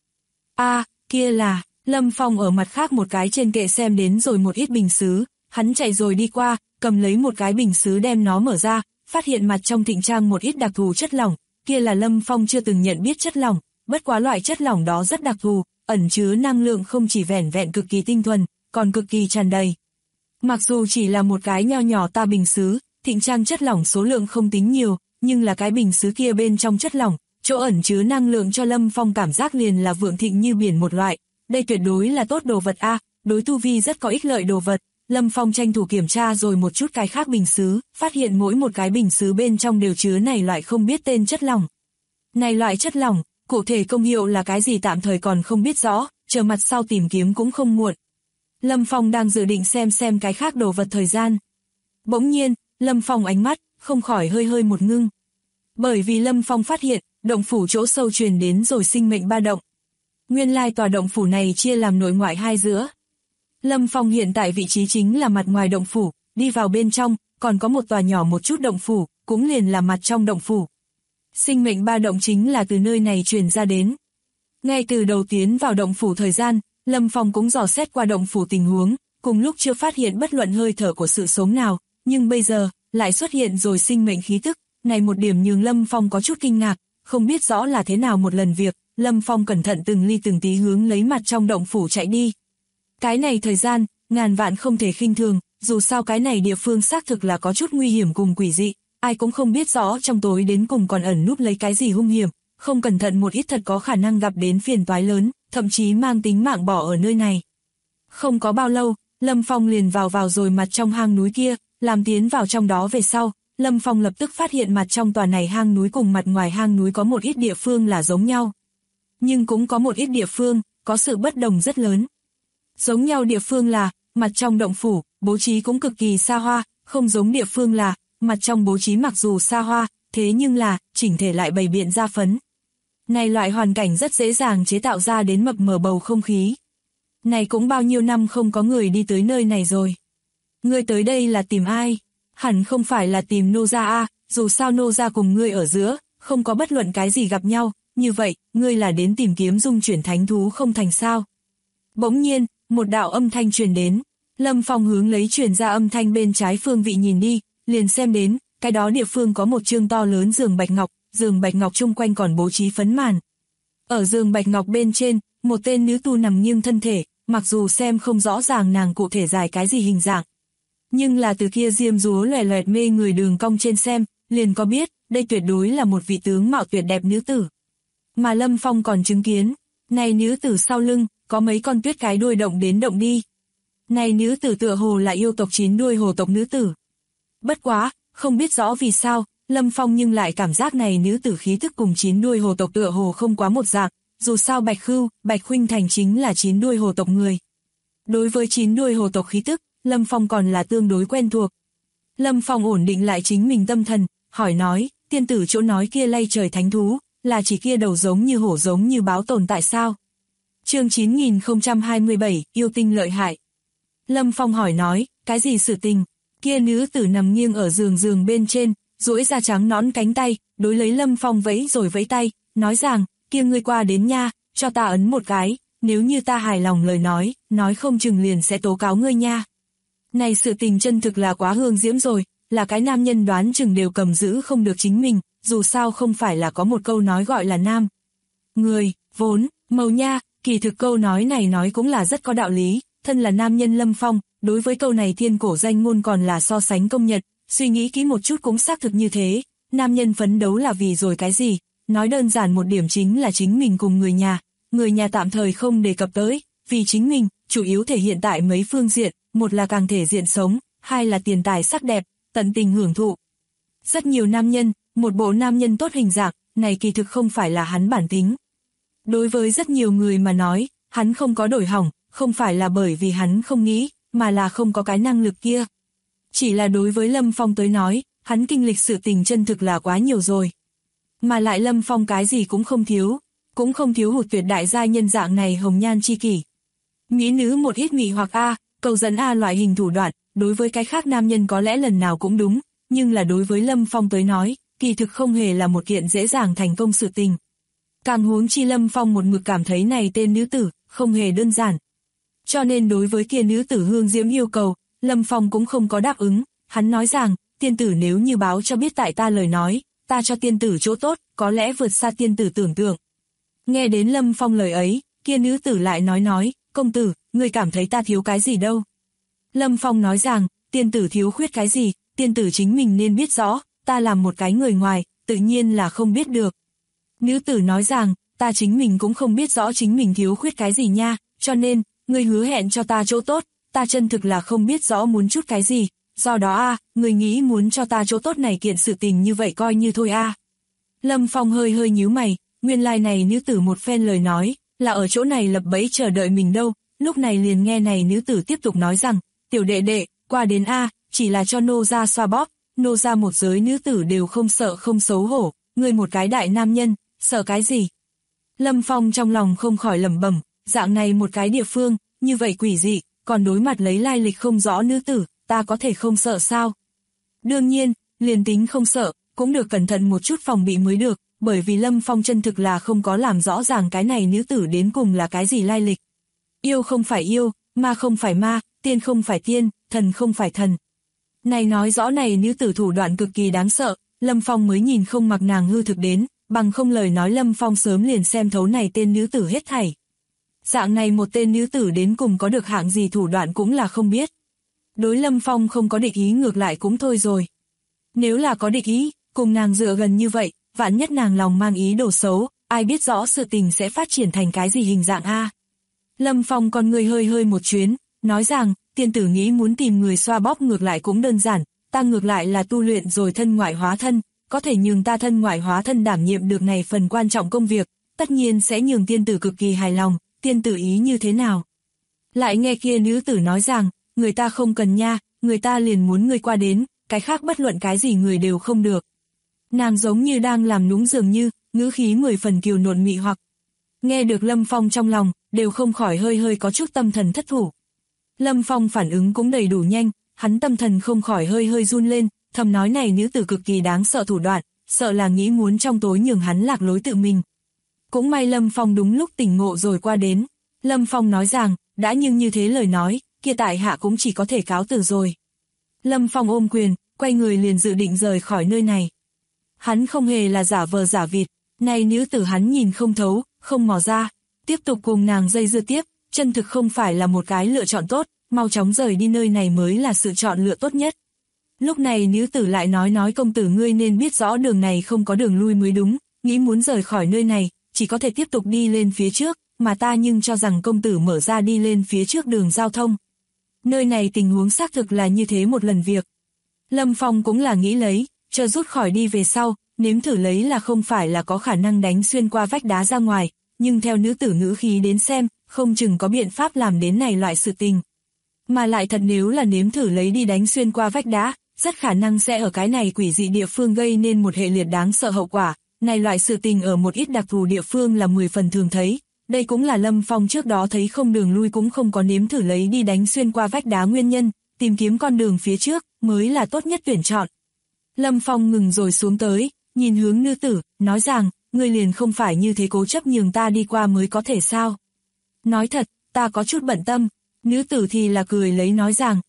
Kia là, Lâm Phong ở mặt khác một cái trên kệ xem đến rồi một ít bình sứ, hắn chạy rồi đi qua, cầm lấy một cái bình sứ đem nó mở ra, phát hiện mặt trong thịnh trang một ít đặc thù chất lỏng, kia là Lâm Phong chưa từng nhận biết chất lỏng, bất quá loại chất lỏng đó rất đặc thù, ẩn chứa năng lượng không chỉ vẻn vẹn cực kỳ tinh thuần, còn cực kỳ tràn đầy. Mặc dù chỉ là một cái nho nhỏ ta bình sứ, thịnh trang chất lỏng số lượng không tính nhiều, nhưng là cái bình sứ kia bên trong chất lỏng, chỗ ẩn chứa năng lượng cho Lâm Phong cảm giác liền là vượng thịnh như biển một loại, đây tuyệt đối là tốt đồ vật đối tu vi rất có ích lợi đồ vật. Lâm Phong tranh thủ kiểm tra rồi một chút cái khác bình sứ, phát hiện mỗi một cái bình sứ bên trong đều chứa này loại không biết tên chất lỏng. Này loại chất lỏng, cụ thể công hiệu là cái gì tạm thời còn không biết rõ, chờ mặt sau tìm kiếm cũng không muộn. Lâm Phong đang dự định xem cái khác đồ vật thời gian. Bỗng nhiên, Lâm Phong ánh mắt, không khỏi hơi một ngưng. Bởi vì Lâm Phong phát hiện, động phủ chỗ sâu truyền đến rồi sinh mệnh ba động. Nguyên lai tòa động phủ này chia làm nội ngoại hai giữa. Lâm Phong hiện tại vị trí chính là mặt ngoài động phủ, đi vào bên trong, còn có một tòa nhỏ một chút động phủ, cũng liền là mặt trong động phủ. Sinh mệnh ba động chính là từ nơi này truyền ra đến. Ngay từ đầu tiến vào động phủ thời gian, Lâm Phong cũng dò xét qua động phủ tình huống, cùng lúc chưa phát hiện bất luận hơi thở của sự sống nào, nhưng bây giờ, lại xuất hiện rồi sinh mệnh khí tức, này một điểm nhường Lâm Phong có chút kinh ngạc, không biết rõ là thế nào một lần việc, Lâm Phong cẩn thận từng ly từng tí hướng lấy mặt trong động phủ chạy đi. Cái này thời gian, ngàn vạn không thể khinh thường, dù sao cái này địa phương xác thực là có chút nguy hiểm cùng quỷ dị, ai cũng không biết rõ trong tối đến cùng còn ẩn núp lấy cái gì hung hiểm, không cẩn thận một ít thật có khả năng gặp đến phiền toái lớn, thậm chí mang tính mạng bỏ ở nơi này. Không có bao lâu, Lâm Phong liền vào rồi mặt trong hang núi kia, làm tiến vào trong đó về sau, Lâm Phong lập tức phát hiện mặt trong tòa này hang núi cùng mặt ngoài hang núi có một ít địa phương là giống nhau. Nhưng cũng có một ít địa phương, có sự bất đồng rất lớn. Giống nhau địa phương là, mặt trong động phủ, bố trí cũng cực kỳ xa hoa, không giống địa phương là, mặt trong bố trí mặc dù xa hoa, thế nhưng là, chỉnh thể lại bày biện ra phấn. Này loại hoàn cảnh rất dễ dàng chế tạo ra đến mập mờ bầu không khí. Này cũng bao nhiêu năm không có người đi tới nơi này rồi. Ngươi tới đây là tìm ai? Hẳn không phải là tìm Nô gia dù sao Nô gia cùng ngươi ở giữa, không có bất luận cái gì gặp nhau, như vậy, ngươi là đến tìm kiếm dung chuyển thánh thú không thành sao? Bỗng nhiên, một đạo âm thanh truyền đến, Lâm Phong hướng lấy truyền ra âm thanh bên trái phương vị nhìn đi, liền xem đến, cái đó địa phương có một chương to lớn giường bạch ngọc chung quanh còn bố trí phấn màn. Ở giường bạch ngọc bên trên, một tên nữ tu nằm nghiêng thân thể, mặc dù xem không rõ ràng nàng cụ thể dài cái gì hình dạng. Nhưng là từ kia diêm dúa loè loẹt mê người đường cong trên xem, liền có biết, đây tuyệt đối là một vị tướng mạo tuyệt đẹp nữ tử. Mà Lâm Phong còn chứng kiến, này nữ tử sau lưng, có mấy con tuyết cái đuôi động đến động đi. Này nữ tử tựa hồ là yêu tộc 9 đuôi hồ tộc nữ tử. Bất quá, không biết rõ vì sao, Lâm Phong nhưng lại cảm giác này nữ tử khí thức cùng 9 đuôi hồ tộc tựa hồ không quá một dạng, dù sao Bạch Khưu, Bạch Khuynh Thành chính là 9 đuôi hồ tộc người. Đối với 9 đuôi hồ tộc khí tức, Lâm Phong còn là tương đối quen thuộc. Lâm Phong ổn định lại chính mình tâm thần, hỏi nói, tiên tử chỗ nói kia lay trời thánh thú, là chỉ kia đầu giống như hổ giống như báo tồn tại sao? Chương 9027, yêu tinh lợi hại. Lâm Phong hỏi nói, cái gì sự tình? Kia nữ tử nằm nghiêng ở giường bên trên, duỗi ra trắng nõn cánh tay, đối lấy Lâm Phong vẫy rồi vẫy tay, nói rằng, kia ngươi qua đến nha, cho ta ấn một cái, nếu như ta hài lòng lời nói không chừng liền sẽ tố cáo ngươi nha. Này sự tình chân thực là quá hương diễm rồi, là cái nam nhân đoán chừng đều cầm giữ không được chính mình, dù sao không phải là có một câu nói gọi là nam người, vốn, màu nha, kỳ thực câu nói này nói cũng là rất có đạo lý, thân là nam nhân Lâm Phong, đối với câu này thiên cổ danh ngôn còn là so sánh công nhận, suy nghĩ kỹ một chút cũng xác thực như thế, nam nhân phấn đấu là vì rồi cái gì, nói đơn giản một điểm chính là chính mình cùng người nhà tạm thời không đề cập tới, vì chính mình, chủ yếu thể hiện tại mấy phương diện, một là càng thể diện sống, hai là tiền tài sắc đẹp, tận tình hưởng thụ. Rất nhiều nam nhân, một bộ nam nhân tốt hình dạng, này kỳ thực không phải là hắn bản tính. Đối với rất nhiều người mà nói, hắn không có đổi hỏng, không phải là bởi vì hắn không nghĩ, mà là không có cái năng lực kia. Chỉ là đối với Lâm Phong tới nói, hắn kinh lịch sự tình chân thực là quá nhiều rồi. Mà lại Lâm Phong cái gì cũng không thiếu hụt tuyệt đại giai nhân dạng này hồng nhan chi kỷ. Mỹ nữ một ít mị hoặc cầu dẫn loại hình thủ đoạn, đối với cái khác nam nhân có lẽ lần nào cũng đúng, nhưng là đối với Lâm Phong tới nói, kỳ thực không hề là một kiện dễ dàng thành công sự tình. Càng huống chi Lâm Phong một mực cảm thấy này tên nữ tử, không hề đơn giản. Cho nên đối với kia nữ tử hương diễm yêu cầu, Lâm Phong cũng không có đáp ứng, hắn nói rằng, tiên tử nếu như báo cho biết tại ta lời nói, ta cho tiên tử chỗ tốt, có lẽ vượt xa tiên tử tưởng tượng. Nghe đến Lâm Phong lời ấy, kia nữ tử lại nói, công tử, ngươi cảm thấy ta thiếu cái gì đâu. Lâm Phong nói rằng, tiên tử thiếu khuyết cái gì, tiên tử chính mình nên biết rõ, ta làm một cái người ngoài, tự nhiên là không biết được. Nữ tử nói rằng, ta chính mình cũng không biết rõ chính mình thiếu khuyết cái gì nha, cho nên, ngươi hứa hẹn cho ta chỗ tốt, ta chân thực là không biết rõ muốn chút cái gì, do đó ngươi nghĩ muốn cho ta chỗ tốt này kiện sự tình như vậy coi như thôi Lâm Phong hơi nhíu mày, nguyên lai này nữ tử một phen lời nói, là ở chỗ này lập bẫy chờ đợi mình đâu, lúc này liền nghe này nữ tử tiếp tục nói rằng, tiểu đệ đệ, qua đến chỉ là cho nô gia xoa bóp, nô gia một giới nữ tử đều không sợ không xấu hổ, ngươi một cái đại nam nhân, sợ cái gì? Lâm Phong trong lòng không khỏi lẩm bẩm, dạng này một cái địa phương, như vậy quỷ dị, còn đối mặt lấy lai lịch không rõ nữ tử, ta có thể không sợ sao? Đương nhiên, liền tính không sợ, cũng được cẩn thận một chút phòng bị mới được, bởi vì Lâm Phong chân thực là không có làm rõ ràng cái này nữ tử đến cùng là cái gì lai lịch. Yêu không phải yêu, ma không phải ma, tiên không phải tiên, thần không phải thần. Này nói rõ này nữ tử thủ đoạn cực kỳ đáng sợ, Lâm Phong mới nhìn không mặc nàng hư thực đến, bằng không lời nói Lâm Phong sớm liền xem thấu này tên nữ tử hết thảy. Dạng này một tên nữ tử đến cùng có được hạng gì thủ đoạn cũng là không biết. Đối Lâm Phong không có địch ý ngược lại cũng thôi rồi. Nếu là có địch ý, cùng nàng dựa gần như vậy, vạn nhất nàng lòng mang ý đồ xấu, ai biết rõ sự tình sẽ phát triển thành cái gì hình dạng Lâm Phong con người hơi một chuyến, nói rằng, tiên tử nghĩ muốn tìm người xoa bóp ngược lại cũng đơn giản, ta ngược lại là tu luyện rồi thân ngoại hóa thân, có thể nhường ta thân ngoại hóa thân đảm nhiệm được này phần quan trọng công việc, tất nhiên sẽ nhường tiên tử cực kỳ hài lòng, tiên tử ý như thế nào. Lại nghe kia nữ tử nói rằng, người ta không cần nha, người ta liền muốn người qua đến, cái khác bất luận cái gì người đều không được. Nàng giống như đang làm nũng dường như, ngữ khí 10 phần kiều nộn mị hoặc. Nghe được Lâm Phong trong lòng, đều không khỏi hơi có chút tâm thần thất thủ. Lâm Phong phản ứng cũng đầy đủ nhanh, hắn tâm thần không khỏi hơi run lên, thầm nói này nữ tử cực kỳ đáng sợ thủ đoạn, sợ là nghĩ muốn trong tối nhường hắn lạc lối tự mình. Cũng may Lâm Phong đúng lúc tỉnh ngộ rồi qua đến. Lâm Phong nói rằng, đã nhưng như thế lời nói, kia tại hạ cũng chỉ có thể cáo từ rồi. Lâm Phong ôm quyền, quay người liền dự định rời khỏi nơi này. Hắn không hề là giả vờ giả vịt, này nữ tử hắn nhìn không thấu, không mò ra, tiếp tục cùng nàng dây dưa tiếp, chân thực không phải là một cái lựa chọn tốt, mau chóng rời đi nơi này mới là sự chọn lựa tốt nhất. Lúc này nữ tử lại nói công tử ngươi nên biết rõ đường này không có đường lui mới đúng, nghĩ muốn rời khỏi nơi này, chỉ có thể tiếp tục đi lên phía trước, mà ta nhưng cho rằng công tử mở ra đi lên phía trước đường giao thông. Nơi này tình huống xác thực là như thế một lần việc. Lâm Phong cũng là nghĩ lấy, chờ rút khỏi đi về sau, nếm thử lấy là không phải là có khả năng đánh xuyên qua vách đá ra ngoài, nhưng theo nữ tử ngữ khí đến xem, không chừng có biện pháp làm đến này loại sự tình. Mà lại thật nếu là nếm thử lấy đi đánh xuyên qua vách đá, rất khả năng sẽ ở cái này quỷ dị địa phương gây nên một hệ liệt đáng sợ hậu quả. Này loại sự tình ở một ít đặc thù địa phương là 10 phần thường thấy. Đây cũng là Lâm Phong trước đó thấy không đường lui cũng không có nếm thử lấy đi đánh xuyên qua vách đá nguyên nhân, tìm kiếm con đường phía trước mới là tốt nhất tuyển chọn. Lâm Phong ngừng rồi xuống tới, nhìn hướng nữ tử, nói rằng, ngươi liền không phải như thế cố chấp nhường ta đi qua mới có thể sao. Nói thật, ta có chút bận tâm. Nữ tử thì là cười lấy nói rằng,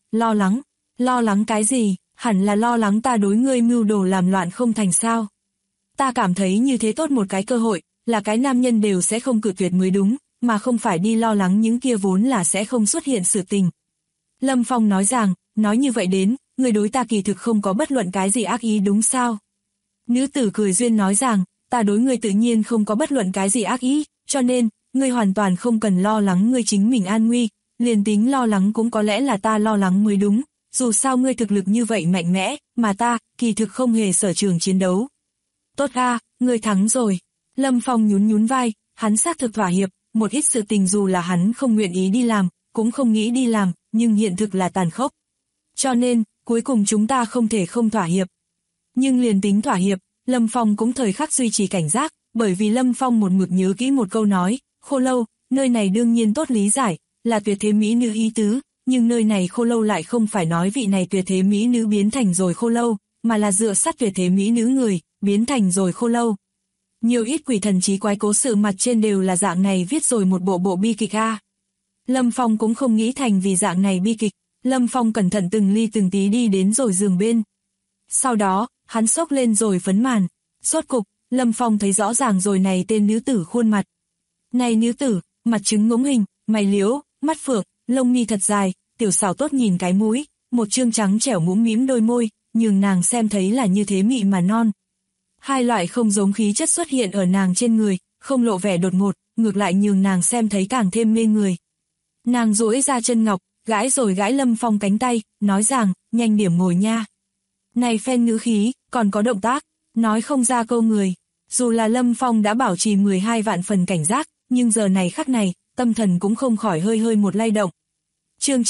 lo lắng cái gì, hẳn là lo lắng ta đối ngươi mưu đồ làm loạn không thành sao. Ta cảm thấy như thế tốt một cái cơ hội, là cái nam nhân đều sẽ không cự tuyệt mới đúng, mà không phải đi lo lắng những kia vốn là sẽ không xuất hiện sự tình. Lâm Phong nói rằng, nói như vậy đến, người đối ta kỳ thực không có bất luận cái gì ác ý đúng sao? Nữ tử cười duyên nói rằng, ta đối ngươi tự nhiên không có bất luận cái gì ác ý, cho nên, ngươi hoàn toàn không cần lo lắng ngươi chính mình an nguy, liền tính lo lắng cũng có lẽ là ta lo lắng mới đúng, dù sao ngươi thực lực như vậy mạnh mẽ, mà ta, kỳ thực không hề sở trường chiến đấu. Tốt a, ngươi thắng rồi. Lâm Phong nhún vai, hắn xác thực thỏa hiệp, một ít sự tình dù là hắn không nguyện ý đi làm, cũng không nghĩ đi làm, nhưng hiện thực là tàn khốc. Cho nên, cuối cùng chúng ta không thể không thỏa hiệp. Nhưng liền tính thỏa hiệp, Lâm Phong cũng thời khắc duy trì cảnh giác, bởi vì Lâm Phong một mực nhớ kỹ một câu nói, Khô Lâu, nơi này đương nhiên tốt lý giải, là tuyệt thế mỹ nữ ý tứ, nhưng nơi này Khô Lâu lại không phải nói vị này tuyệt thế mỹ nữ biến thành rồi Khô Lâu, mà là dựa sát tuyệt thế mỹ nữ người, biến thành rồi Khô Lâu. Nhiều ít quỷ thần trí quái cố sự mặt trên đều là dạng này viết rồi một bộ bi kịch a. Lâm Phong cũng không nghĩ thành vì dạng này bi kịch, Lâm Phong cẩn thận từng ly từng tí đi đến rồi giường bên. Sau đó, hắn xốc lên rồi phấn màn, rốt cục, Lâm Phong thấy rõ ràng rồi này tên nữ tử khuôn mặt. Này nữ tử, mặt trứng ngỗng hình, mày liễu, mắt phượng, lông mi thật dài, tiểu xảo tốt nhìn cái mũi, một trương trắng trẻo mũm mĩm đôi môi, nhường nàng xem thấy là như thế mị mà non. Hai loại không giống khí chất xuất hiện ở nàng trên người, không lộ vẻ đột ngột, ngược lại nhường nàng xem thấy càng thêm mê người. Nàng duỗi ra chân ngọc, gãi rồi gãi Lâm Phong cánh tay, nói rằng, nhanh điểm ngồi nha. Này phen ngữ khí, còn có động tác, nói không ra câu người. Dù là Lâm Phong đã bảo trì 12 vạn phần cảnh giác, nhưng giờ này khắc này, tâm thần cũng không khỏi hơi một lay động. Chương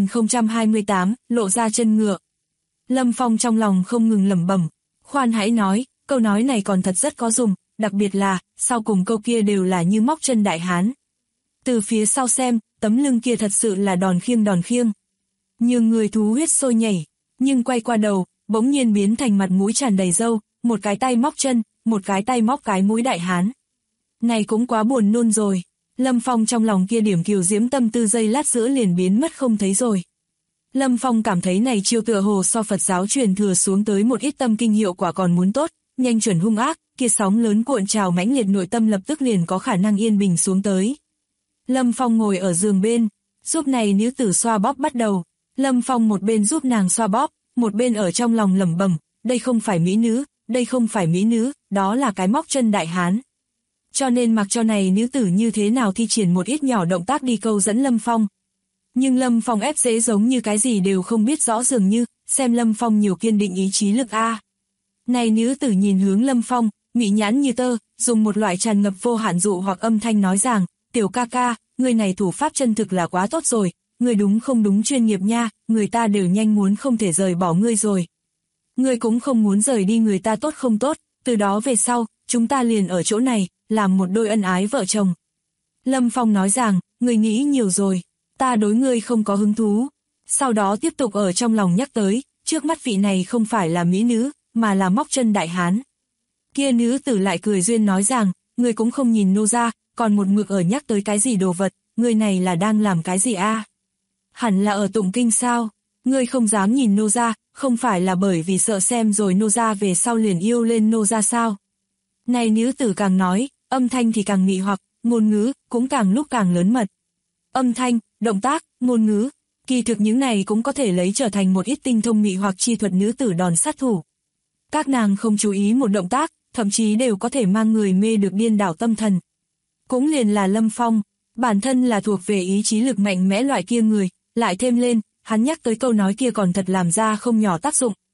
9028, lộ ra chân ngựa. Lâm Phong trong lòng không ngừng lẩm bẩm, khoan hãy nói, câu nói này còn thật rất có dùng, đặc biệt là, sau cùng câu kia đều là như móc chân đại hán. Từ phía sau xem, tấm lưng kia thật sự là đòn khiêng. Nhưng người thú huyết sôi nhảy, nhưng quay qua đầu, bỗng nhiên biến thành mặt mũi tràn đầy râu, một cái tay móc chân, một cái tay móc cái mũi đại hán. Này cũng quá buồn nôn rồi. Lâm Phong trong lòng kia điểm kiều diễm tâm tư giây lát giữa liền biến mất không thấy rồi. Lâm Phong cảm thấy này chiêu tựa hồ so Phật giáo truyền thừa xuống tới một ít tâm kinh hiệu quả còn muốn tốt, nhanh chuẩn hung ác, kia sóng lớn cuộn trào mãnh liệt nội tâm lập tức liền có khả năng yên bình xuống tới. Lâm Phong ngồi ở giường bên, giúp này nữ tử xoa bóp bắt đầu. Lâm Phong một bên giúp nàng xoa bóp, một bên ở trong lòng lẩm bẩm, đây không phải mỹ nữ, đó là cái móc chân đại hán. Cho nên mặc cho này nữ tử như thế nào thi triển một ít nhỏ động tác đi câu dẫn Lâm Phong. Nhưng Lâm Phong ép dễ giống như cái gì đều không biết rõ dường như, xem Lâm Phong nhiều kiên định ý chí lực a. Này nữ tử nhìn hướng Lâm Phong, mị nhãn như tơ, dùng một loại tràn ngập vô hạn dụ hoặc âm thanh nói rằng, tiểu ca ca, người này thủ pháp chân thực là quá tốt rồi, người đúng không đúng chuyên nghiệp nha, người ta đều nhanh muốn không thể rời bỏ ngươi rồi. Ngươi cũng không muốn rời đi người ta tốt không tốt, từ đó về sau, chúng ta liền ở chỗ này, làm một đôi ân ái vợ chồng. Lâm Phong nói rằng, ngươi nghĩ nhiều rồi, ta đối ngươi không có hứng thú. Sau đó tiếp tục ở trong lòng nhắc tới, trước mắt vị này không phải là mỹ nữ, mà là móc chân đại hán. Kia nữ tử lại cười duyên nói rằng, ngươi cũng không nhìn nô ra, còn một mực ở nhắc tới cái gì đồ vật, ngươi này là đang làm cái gì a? Hẳn là ở tụng kinh sao? Ngươi không dám nhìn nô ra, không phải là bởi vì sợ xem rồi nô ra về sau liền yêu lên nô ra sao? Này nữ tử càng nói, âm thanh thì càng mị hoặc, ngôn ngữ cũng càng lúc càng lớn mật. Âm thanh, động tác, ngôn ngữ, kỳ thực những này cũng có thể lấy trở thành một ít tinh thông mị hoặc chi thuật nữ tử đòn sát thủ. Các nàng không chú ý một động tác, thậm chí đều có thể mang người mê được điên đảo tâm thần. Cũng liền là Lâm Phong, bản thân là thuộc về ý chí lực mạnh mẽ loại kia người, lại thêm lên, hắn nhắc tới câu nói kia còn thật làm ra không nhỏ tác dụng,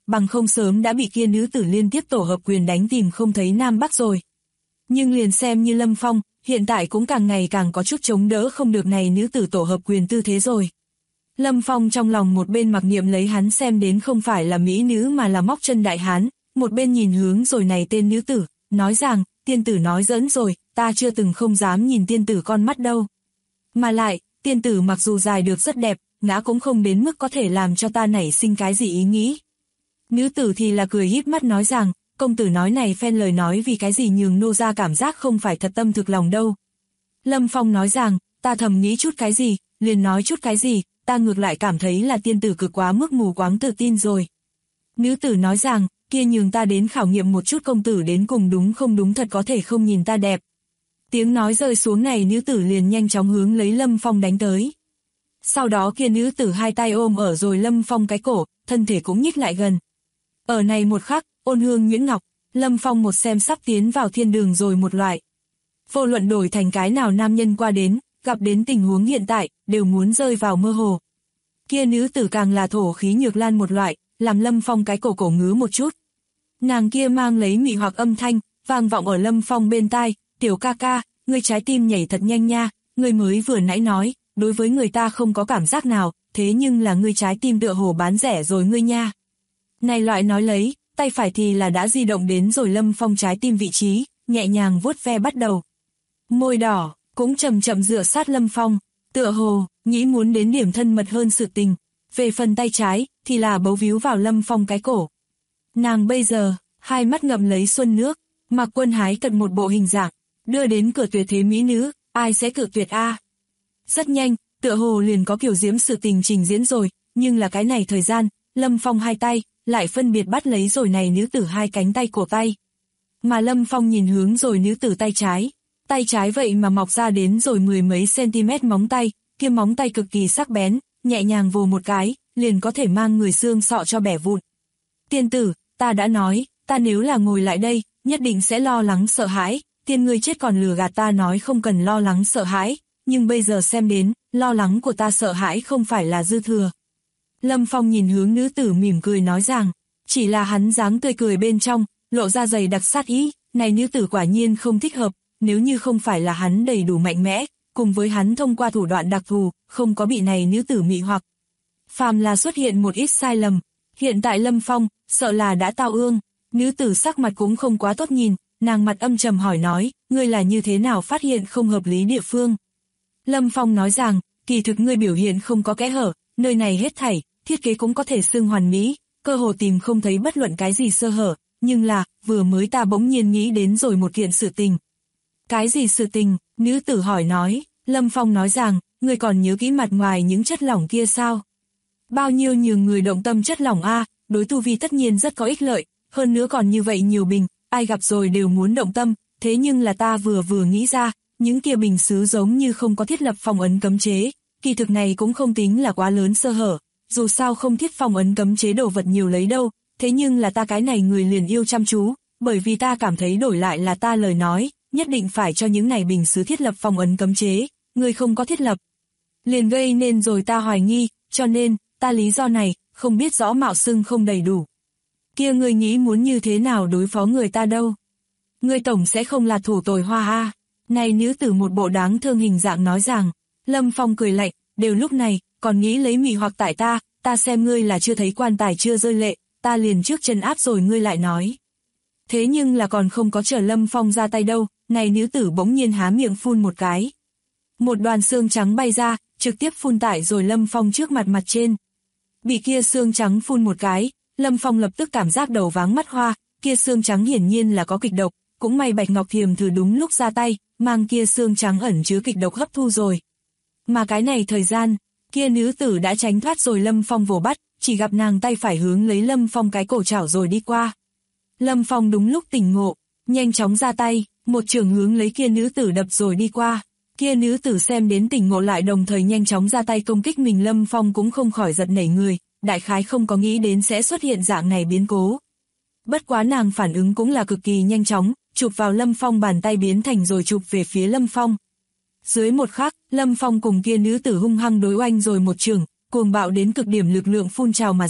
bằng không sớm đã bị kia nữ tử liên tiếp tổ hợp quyền đánh tìm không thấy Nam Bắc rồi. Nhưng liền xem như Lâm Phong, hiện tại cũng càng ngày càng có chút chống đỡ không được này nữ tử tổ hợp quyền tư thế rồi. Lâm Phong trong lòng một bên mặc niệm lấy hắn xem đến không phải là mỹ nữ mà là móc chân đại hán, một bên nhìn hướng rồi này tên nữ tử, nói rằng, tiên tử nói giỡn rồi, ta chưa từng không dám nhìn tiên tử con mắt đâu. Mà lại, tiên tử mặc dù dài được rất đẹp, ngã cũng không đến mức có thể làm cho ta nảy sinh cái gì ý nghĩ. Nữ tử thì là cười híp mắt nói rằng, công tử nói này phen lời nói vì cái gì nhường nô ra cảm giác không phải thật tâm thực lòng đâu. Lâm Phong nói rằng, ta thầm nghĩ chút cái gì, liền nói chút cái gì, ta ngược lại cảm thấy là tiên tử cực quá mức mù quáng tự tin rồi. Nữ tử nói rằng, kia nhường ta đến khảo nghiệm một chút công tử đến cùng đúng không đúng thật có thể không nhìn ta đẹp. Tiếng nói rơi xuống này nữ tử liền nhanh chóng hướng lấy Lâm Phong đánh tới. Sau đó kia nữ tử hai tay ôm ở rồi Lâm Phong cái cổ, thân thể cũng nhích lại gần. Ở này một khắc, ôn hương nhuyễn ngọc, Lâm Phong một xem sắp tiến vào thiên đường rồi một loại. Vô luận đổi thành cái nào nam nhân qua đến, gặp đến tình huống hiện tại, đều muốn rơi vào mơ hồ. Kia nữ tử càng là thổ khí nhược lan một loại, làm Lâm Phong cái cổ cổ ngứa một chút. Nàng kia mang lấy mị hoặc âm thanh, vang vọng ở Lâm Phong bên tai, tiểu ca ca, ngươi trái tim nhảy thật nhanh nha, ngươi mới vừa nãy nói, đối với người ta không có cảm giác nào, thế nhưng là ngươi trái tim tựa hồ bán rẻ rồi ngươi nha. Này loại nói lấy, tay phải thì là đã di động đến rồi Lâm Phong trái tim vị trí, nhẹ nhàng vuốt ve bắt đầu. Môi đỏ, cũng chậm chậm dựa sát Lâm Phong, tựa hồ, nghĩ muốn đến điểm thân mật hơn sự tình. Về phần tay trái, thì là bấu víu vào Lâm Phong cái cổ. Nàng bây giờ, hai mắt ngậm lấy xuân nước, mặc quân hái cận một bộ hình dạng, đưa đến cửa tuyệt thế mỹ nữ, ai sẽ cự tuyệt a? Rất nhanh, tựa hồ liền có kiểu diễm sự tình trình diễn rồi, nhưng là cái này thời gian, Lâm Phong hai tay, lại phân biệt bắt lấy rồi này nữ tử hai cánh tay cổ tay. Mà Lâm Phong nhìn hướng rồi nữ tử tay trái vậy mà mọc ra đến rồi mười mấy cm móng tay, kia móng tay cực kỳ sắc bén, nhẹ nhàng vồ một cái, liền có thể mang người xương sọ cho bẻ vụn. Tiên tử, ta đã nói, ta nếu là ngồi lại đây, nhất định sẽ lo lắng sợ hãi, tiên ngươi chết còn lừa gạt ta nói không cần lo lắng sợ hãi, nhưng bây giờ xem đến, lo lắng của ta sợ hãi không phải là dư thừa. Lâm Phong nhìn hướng nữ tử mỉm cười nói rằng, chỉ là hắn dáng tươi cười bên trong, lộ ra dày đặc sát ý, này nữ tử quả nhiên không thích hợp, nếu như không phải là hắn đầy đủ mạnh mẽ, cùng với hắn thông qua thủ đoạn đặc thù, không có bị này nữ tử mị hoặc. Phàm là xuất hiện một ít sai lầm, hiện tại Lâm Phong, sợ là đã tao ương, nữ tử sắc mặt cũng không quá tốt nhìn, nàng mặt âm trầm hỏi nói, ngươi là như thế nào phát hiện không hợp lý địa phương. Lâm Phong nói rằng, kỳ thực ngươi biểu hiện không có kẽ hở, nơi này hết thảy, thiết kế cũng có thể xưng hoàn mỹ, cơ hồ tìm không thấy bất luận cái gì sơ hở, nhưng là, vừa mới ta bỗng nhiên nghĩ đến rồi một kiện sự tình. Cái gì sự tình? Nữ tử hỏi nói, Lâm Phong nói rằng, ngươi còn nhớ kỹ mặt ngoài những chất lỏng kia sao? Bao nhiêu nhường người động tâm chất lỏng a, đối tu vi tất nhiên rất có ích lợi, hơn nữa còn như vậy nhiều bình, ai gặp rồi đều muốn động tâm, thế nhưng là ta vừa nghĩ ra, những kia bình sứ giống như không có thiết lập phong ấn cấm chế, kỳ thực này cũng không tính là quá lớn sơ hở, dù sao không thiết phong ấn cấm chế đồ vật nhiều lấy đâu, thế nhưng là ta cái này người liền yêu chăm chú, bởi vì ta cảm thấy đổi lại là ta lời nói, nhất định phải cho những này bình sứ thiết lập phong ấn cấm chế, người không có thiết lập. Liền gây nên rồi ta hoài nghi, cho nên, ta lý do này, không biết rõ mạo xưng không đầy đủ. Kia người nghĩ muốn như thế nào đối phó người ta đâu? Người tổng sẽ không là thủ tồi hoa ha. Này nữ tử một bộ đáng thương hình dạng nói rằng, Lâm Phong cười lạnh, đều lúc này, còn nghĩ lấy mị hoặc tại ta xem ngươi là chưa thấy quan tài chưa rơi lệ, ta liền trước chân áp rồi ngươi lại nói. Thế nhưng là còn không có chờ Lâm Phong ra tay đâu, này nữ tử bỗng nhiên há miệng phun một cái. Một đoàn xương trắng bay ra, trực tiếp phun tại rồi Lâm Phong trước mặt trên. Bị kia xương trắng phun một cái, Lâm Phong lập tức cảm giác đầu váng mắt hoa, kia xương trắng hiển nhiên là có kịch độc, cũng may Bạch Ngọc Thiềm thử đúng lúc ra tay, mang kia xương trắng ẩn chứa kịch độc hấp thu rồi. Mà cái này thời gian, kia nữ tử đã tránh thoát rồi Lâm Phong vồ bắt, chỉ gặp nàng tay phải hướng lấy Lâm Phong cái cổ chảo rồi đi qua. Lâm Phong đúng lúc tỉnh ngộ, nhanh chóng ra tay, một chưởng hướng lấy kia nữ tử đập rồi đi qua. Kia nữ tử xem đến tỉnh ngộ lại đồng thời nhanh chóng ra tay công kích mình, Lâm Phong cũng không khỏi giật nảy người, đại khái không có nghĩ đến sẽ xuất hiện dạng này biến cố. Bất quá nàng phản ứng cũng là cực kỳ nhanh chóng, chụp vào Lâm Phong bàn tay biến thành rồi chụp về phía Lâm Phong. Dưới một khắc, Lâm Phong cùng kia nữ tử hung hăng đối oanh rồi một chưởng, cuồng bạo đến cực điểm lực lượng phun trào mà ra,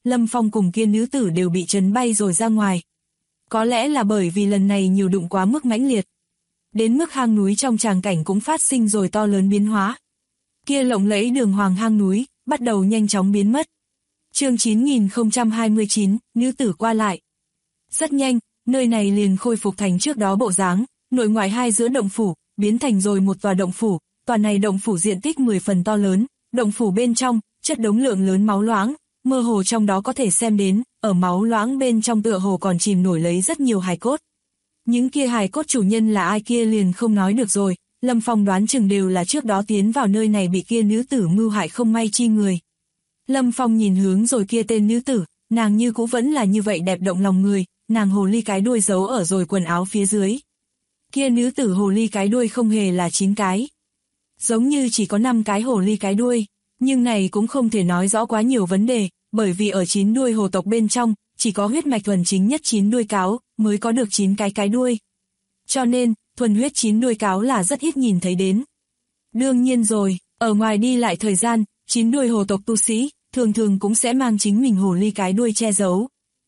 Lâm Phong cùng kia nữ tử đều bị chấn bay rồi ra ngoài. Có lẽ là bởi vì lần này nhiều đụng quá mức mãnh liệt. Đến mức hang núi trong tràng cảnh cũng phát sinh rồi to lớn biến hóa. Kia lộng lẫy đường hoàng hang núi, bắt đầu nhanh chóng biến mất. Chương 9029, nữ tử qua lại. Rất nhanh, nơi này liền khôi phục thành trước đó bộ dáng, nội ngoại hai giữa động phủ, biến thành rồi một tòa động phủ. Tòa này động phủ diện tích 10 phần to lớn, động phủ bên trong, chất đống lượng lớn máu loãng, mơ hồ trong đó có thể xem đến, ở máu loãng bên trong tựa hồ còn chìm nổi lấy rất nhiều hài cốt. Những kia hài cốt chủ nhân là ai kia liền không nói được rồi, Lâm Phong đoán chừng đều là trước đó tiến vào nơi này bị kia nữ tử mưu hại không may chi người. Lâm Phong nhìn hướng rồi kia tên nữ tử, nàng như cũng vẫn là như vậy đẹp động lòng người, nàng hồ ly cái đuôi giấu ở rồi quần áo phía dưới. Kia nữ tử hồ ly cái đuôi không hề là 9 cái. Giống như chỉ có 5 cái hồ ly cái đuôi, nhưng này cũng không thể nói rõ quá nhiều vấn đề, bởi vì ở 9 đuôi hồ tộc bên trong, chỉ có huyết mạch thuần chính nhất 9 đuôi cáo, mới có được 9 cái đuôi. Cho nên, thuần huyết 9 đuôi cáo là rất ít nhìn thấy đến. Đương nhiên rồi, ở ngoài đi lại thời gian, 9 đuôi hồ tộc tu sĩ, thường thường cũng sẽ mang chính mình hồ ly cái đuôi che giấu.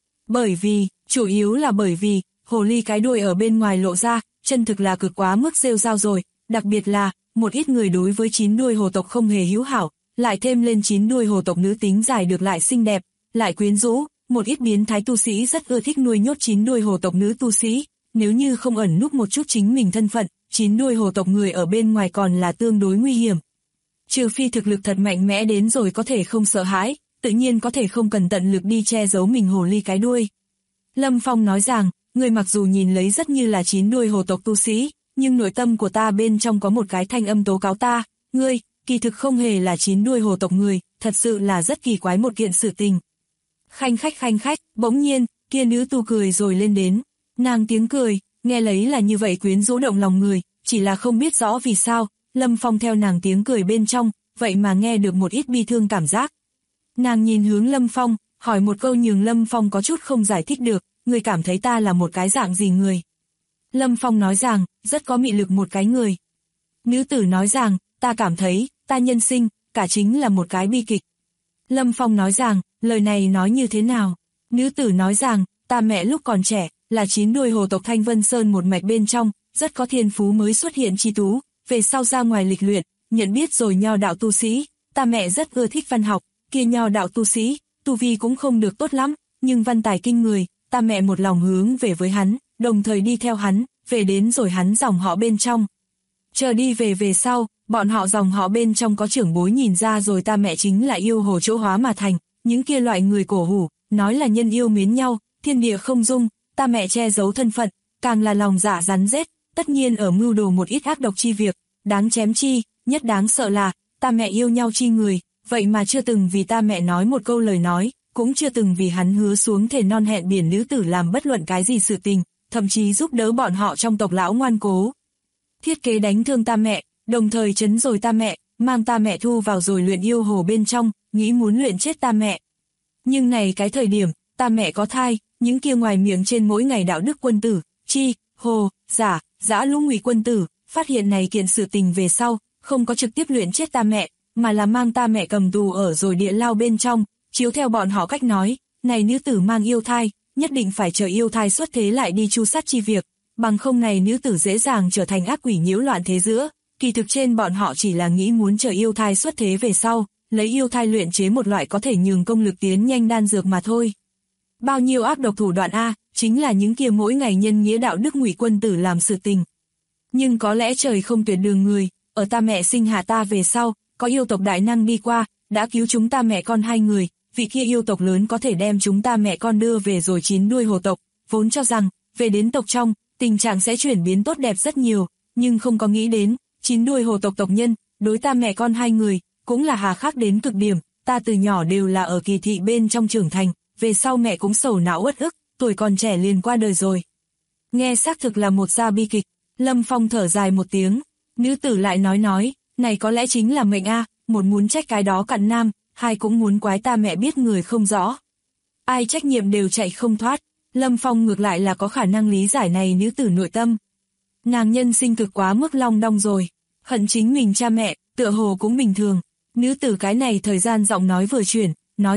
Chủ yếu là bởi vì, hồ ly cái đuôi ở bên ngoài lộ ra, chân thực là cực quá mức rêu rao rồi, đặc biệt là, một ít người đối với 9 đuôi hồ tộc không hề hữu hảo, lại thêm lên 9 đuôi hồ tộc nữ tính dài được lại xinh đẹp, lại quyến rũ, một ít biến thái tu sĩ rất ưa thích nuôi nhốt 9 đuôi hồ tộc nữ tu sĩ, nếu như không ẩn núp một chút chính mình thân phận, 9 đuôi hồ tộc người ở bên ngoài còn là tương đối nguy hiểm. Trừ phi thực lực thật mạnh mẽ đến rồi có thể không sợ hãi, tự nhiên có thể không cần tận lực đi che giấu mình hồ ly cái đuôi. Lâm Phong nói rằng, người mặc dù nhìn lấy rất như là 9 đuôi hồ tộc tu sĩ, nhưng nội tâm của ta bên trong có một cái thanh âm tố cáo ta, ngươi, kỳ thực không hề là 9 đuôi hồ tộc người, thật sự là rất kỳ quái một kiện sự tình. Khanh khách, bỗng nhiên, kia nữ tu cười rồi lên đến, nàng tiếng cười, nghe lấy là như vậy quyến rũ động lòng người, chỉ là không biết rõ vì sao, Lâm Phong theo nàng tiếng cười bên trong, vậy mà nghe được một ít bi thương cảm giác. Nàng nhìn hướng Lâm Phong, hỏi một câu nhường Lâm Phong có chút không giải thích được, người cảm thấy ta là một cái dạng gì người? Lâm Phong nói rằng, rất có mị lực một cái người. Nữ tử nói rằng, ta cảm thấy, ta nhân sinh, cả chính là một cái bi kịch. Lâm Phong nói rằng, lời này nói như thế nào? Nữ tử nói rằng, ta mẹ lúc còn trẻ, là 9 đuôi hồ tộc Thanh Vân Sơn một mạch bên trong, rất có thiên phú mới xuất hiện chi tú, về sau ra ngoài lịch luyện, nhận biết rồi nho đạo tu sĩ, ta mẹ rất ưa thích văn học, kia nho đạo tu sĩ, tu vi cũng không được tốt lắm, nhưng văn tài kinh người, ta mẹ một lòng hướng về với hắn, đồng thời đi theo hắn, về đến rồi hắn dòng họ bên trong. Chờ đi về sau, bọn họ dòng họ bên trong có trưởng bối nhìn ra rồi ta mẹ chính là yêu hồ chỗ hóa mà thành, những kia loại người cổ hủ, nói là nhân yêu mến nhau, thiên địa không dung, ta mẹ che giấu thân phận, càng là lòng dạ rắn rết, tất nhiên ở mưu đồ một ít ác độc chi việc, đáng chém chi, nhất đáng sợ là, ta mẹ yêu nhau chi người, vậy mà chưa từng vì ta mẹ nói một câu lời nói, cũng chưa từng vì hắn hứa xuống thể non hẹn biển nữ tử làm bất luận cái gì sự tình, thậm chí giúp đỡ bọn họ trong tộc lão ngoan cố. Thiết kế đánh thương ta mẹ, đồng thời trấn rồi ta mẹ, mang ta mẹ thu vào rồi luyện yêu hồ bên trong, nghĩ muốn luyện chết ta mẹ. Nhưng này cái thời điểm, ta mẹ có thai, những kia ngoài miệng trên mỗi ngày đạo đức quân tử, chi, hồ, giả, dã lũ ngụy quân tử, phát hiện này kiện sự tình về sau, không có trực tiếp luyện chết ta mẹ, mà là mang ta mẹ cầm tù ở rồi địa lao bên trong, chiếu theo bọn họ cách nói, này nữ tử mang yêu thai, nhất định phải chờ yêu thai xuất thế lại đi chu sát chi việc, bằng không này nữ tử dễ dàng trở thành ác quỷ nhiễu loạn thế giữa, kỳ thực trên bọn họ chỉ là nghĩ muốn chờ yêu thai xuất thế về sau, lấy yêu thai luyện chế một loại có thể nhường công lực tiến nhanh đan dược mà thôi. Bao nhiêu ác độc thủ đoạn a, chính là những kia mỗi ngày nhân nghĩa đạo đức ngụy quân tử làm sự tình. Nhưng có lẽ trời không tuyệt đường người, ở ta mẹ sinh hạ ta về sau, có yêu tộc đại năng đi qua, đã cứu chúng ta mẹ con 2 người, vị kia yêu tộc lớn có thể đem chúng ta mẹ con đưa về rồi 9 đuôi hồ tộc, vốn cho rằng, về đến tộc trong, tình trạng sẽ chuyển biến tốt đẹp rất nhiều, nhưng không có nghĩ đến, 9 đuôi hồ tộc tộc nhân, đối ta mẹ con 2 người, cũng là hà khắc đến cực điểm, ta từ nhỏ đều là ở kỳ thị bên trong trưởng thành, về sau mẹ cũng sầu não uất ức, tuổi còn trẻ liền qua đời rồi. Nghe xác thực là một gia bi kịch, Lâm Phong thở dài một tiếng, nữ tử lại nói, này có lẽ chính là mệnh a, một muốn trách cái đó cặn nam, 2 cũng muốn quái ta mẹ biết người không rõ. Ai trách nhiệm đều chạy không thoát, Lâm Phong ngược lại là có khả năng lý giải này nữ tử nội tâm. Nàng nhân sinh cực quá mức long đong rồi, hận chính mình cha mẹ, tựa hồ cũng bình thường. Nữ tử cái này thời gian giọng nói vừa chuyển, nói rằng,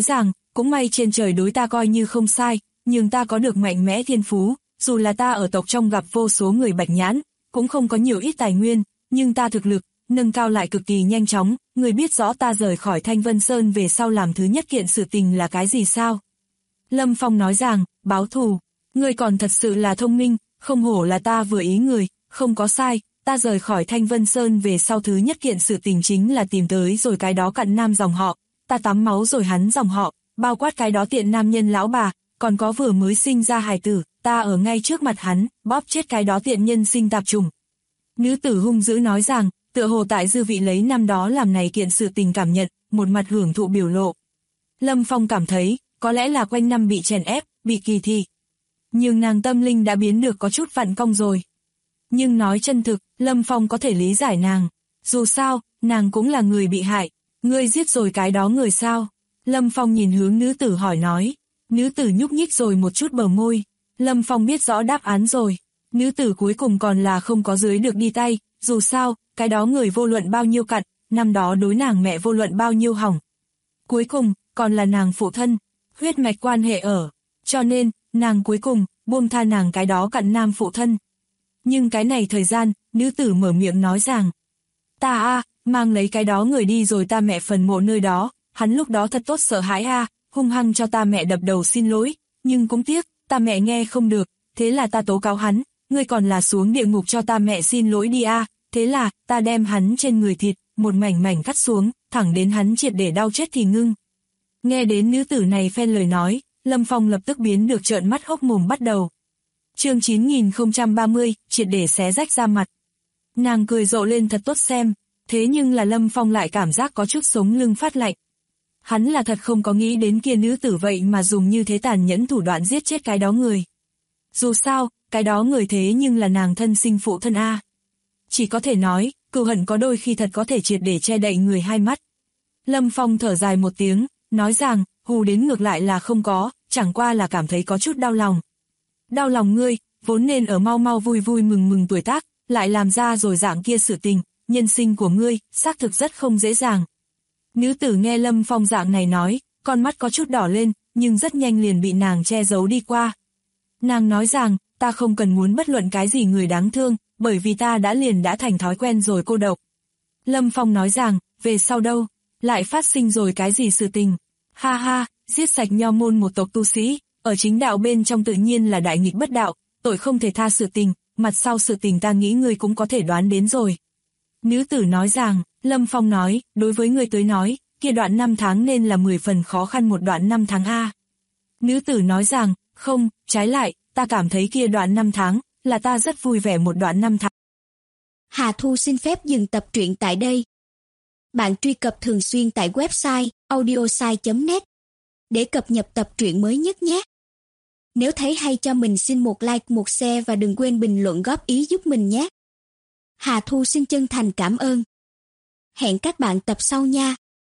cũng may trên trời đối ta coi như không sai, nhưng ta có được mạnh mẽ thiên phú, dù là ta ở tộc trong gặp vô số người bạch nhãn, cũng không có nhiều ít tài nguyên, nhưng ta thực lực, nâng cao lại cực kỳ nhanh chóng, người biết rõ ta rời khỏi Thanh Vân Sơn về sau làm thứ nhất kiện sự tình là cái gì sao? Lâm Phong nói rằng, báo thù, ngươi còn thật sự là thông minh, không hổ là ta vừa ý người, không có sai, ta rời khỏi Thanh Vân Sơn về sau thứ nhất kiện sự tình chính là tìm tới rồi cái đó cận nam dòng họ, ta tắm máu rồi hắn dòng họ, bao quát cái đó tiện nam nhân lão bà, còn có vừa mới sinh ra hài tử, ta ở ngay trước mặt hắn, bóp chết cái đó tiện nhân sinh tạp trùng. Nữ tử hung dữ nói rằng, tựa hồ tại dư vị lấy năm đó làm này kiện sự tình cảm nhận, một mặt hưởng thụ biểu lộ. Lâm Phong cảm thấy, có lẽ là quanh năm bị chèn ép, bị kỳ thị. Nhưng nàng tâm linh đã biến được có chút vặn cong rồi. Nhưng nói chân thực, Lâm Phong có thể lý giải nàng. Dù sao, nàng cũng là người bị hại. Ngươi giết rồi cái đó người sao? Lâm Phong nhìn hướng nữ tử hỏi nói. Nữ tử nhúc nhích rồi một chút bờ môi. Lâm Phong biết rõ đáp án rồi. Nữ tử cuối cùng còn là không có dưới được đi tay. Dù sao, cái đó người vô luận bao nhiêu cặn, năm đó đối nàng mẹ vô luận bao nhiêu hỏng. Cuối cùng, còn là nàng phụ thân, huyết mạch quan hệ ở. Cho nên, nàng cuối cùng, buông tha nàng cái đó cặn nam phụ thân. Nhưng cái này thời gian, nữ tử mở miệng nói rằng, ta mang lấy cái đó người đi rồi ta mẹ phần mộ nơi đó, hắn lúc đó thật tốt sợ hãi hung hăng cho ta mẹ đập đầu xin lỗi, nhưng cũng tiếc, ta mẹ nghe không được, thế là ta tố cáo hắn, ngươi còn là xuống địa ngục cho ta mẹ xin lỗi đi thế là, ta đem hắn trên người thịt, một mảnh mảnh cắt xuống, thẳng đến hắn triệt để đau chết thì ngưng. Nghe đến nữ tử này phen lời nói, Lâm Phong lập tức biến được trợn mắt hốc mồm bắt đầu. Chương 9030, triệt để xé rách da mặt. Nàng cười rộ lên thật tốt xem, thế nhưng là Lâm Phong lại cảm giác có chút sống lưng phát lạnh. Hắn là thật không có nghĩ đến kia nữ tử vậy mà dùng như thế tàn nhẫn thủ đoạn giết chết cái đó người. Dù sao, cái đó người thế nhưng là nàng thân sinh phụ thân Chỉ có thể nói, cừu hận có đôi khi thật có thể triệt để che đậy người hai mắt. Lâm Phong thở dài một tiếng, nói rằng, hù đến ngược lại là không có, chẳng qua là cảm thấy có chút đau lòng. Đau lòng ngươi, vốn nên ở mau mau vui vui mừng mừng tuổi tác, lại làm ra rồi dạng kia sự tình, nhân sinh của ngươi, xác thực rất không dễ dàng. Nữ tử nghe Lâm Phong dạng này nói, con mắt có chút đỏ lên, nhưng rất nhanh liền bị nàng che giấu đi qua. Nàng nói rằng, ta không cần muốn bất luận cái gì người đáng thương, bởi vì ta đã thành thói quen rồi cô độc. Lâm Phong nói rằng, về sau đâu, lại phát sinh rồi cái gì sự tình. Ha ha, giết sạch nho môn một tộc tu sĩ, ở chính đạo bên trong tự nhiên là đại nghịch bất đạo, tội không thể tha sự tình, mặt sau sự tình ta nghĩ ngươi cũng có thể đoán đến rồi. Nữ tử nói rằng, Lâm Phong nói, đối với ngươi tới nói, kia đoạn năm tháng nên là 10 phần khó khăn một đoạn năm tháng Nữ tử nói rằng, không, trái lại, ta cảm thấy kia đoạn năm tháng, là ta rất vui vẻ một đoạn năm tháng. Hà Thu xin phép dừng tập truyện tại đây. Bạn truy cập thường xuyên tại website audiosai.net để cập nhật tập truyện mới nhất nhé. Nếu thấy hay cho mình xin một like, một share và đừng quên bình luận góp ý giúp mình nhé. Hà Thu xin chân thành cảm ơn. Hẹn các bạn tập sau nha.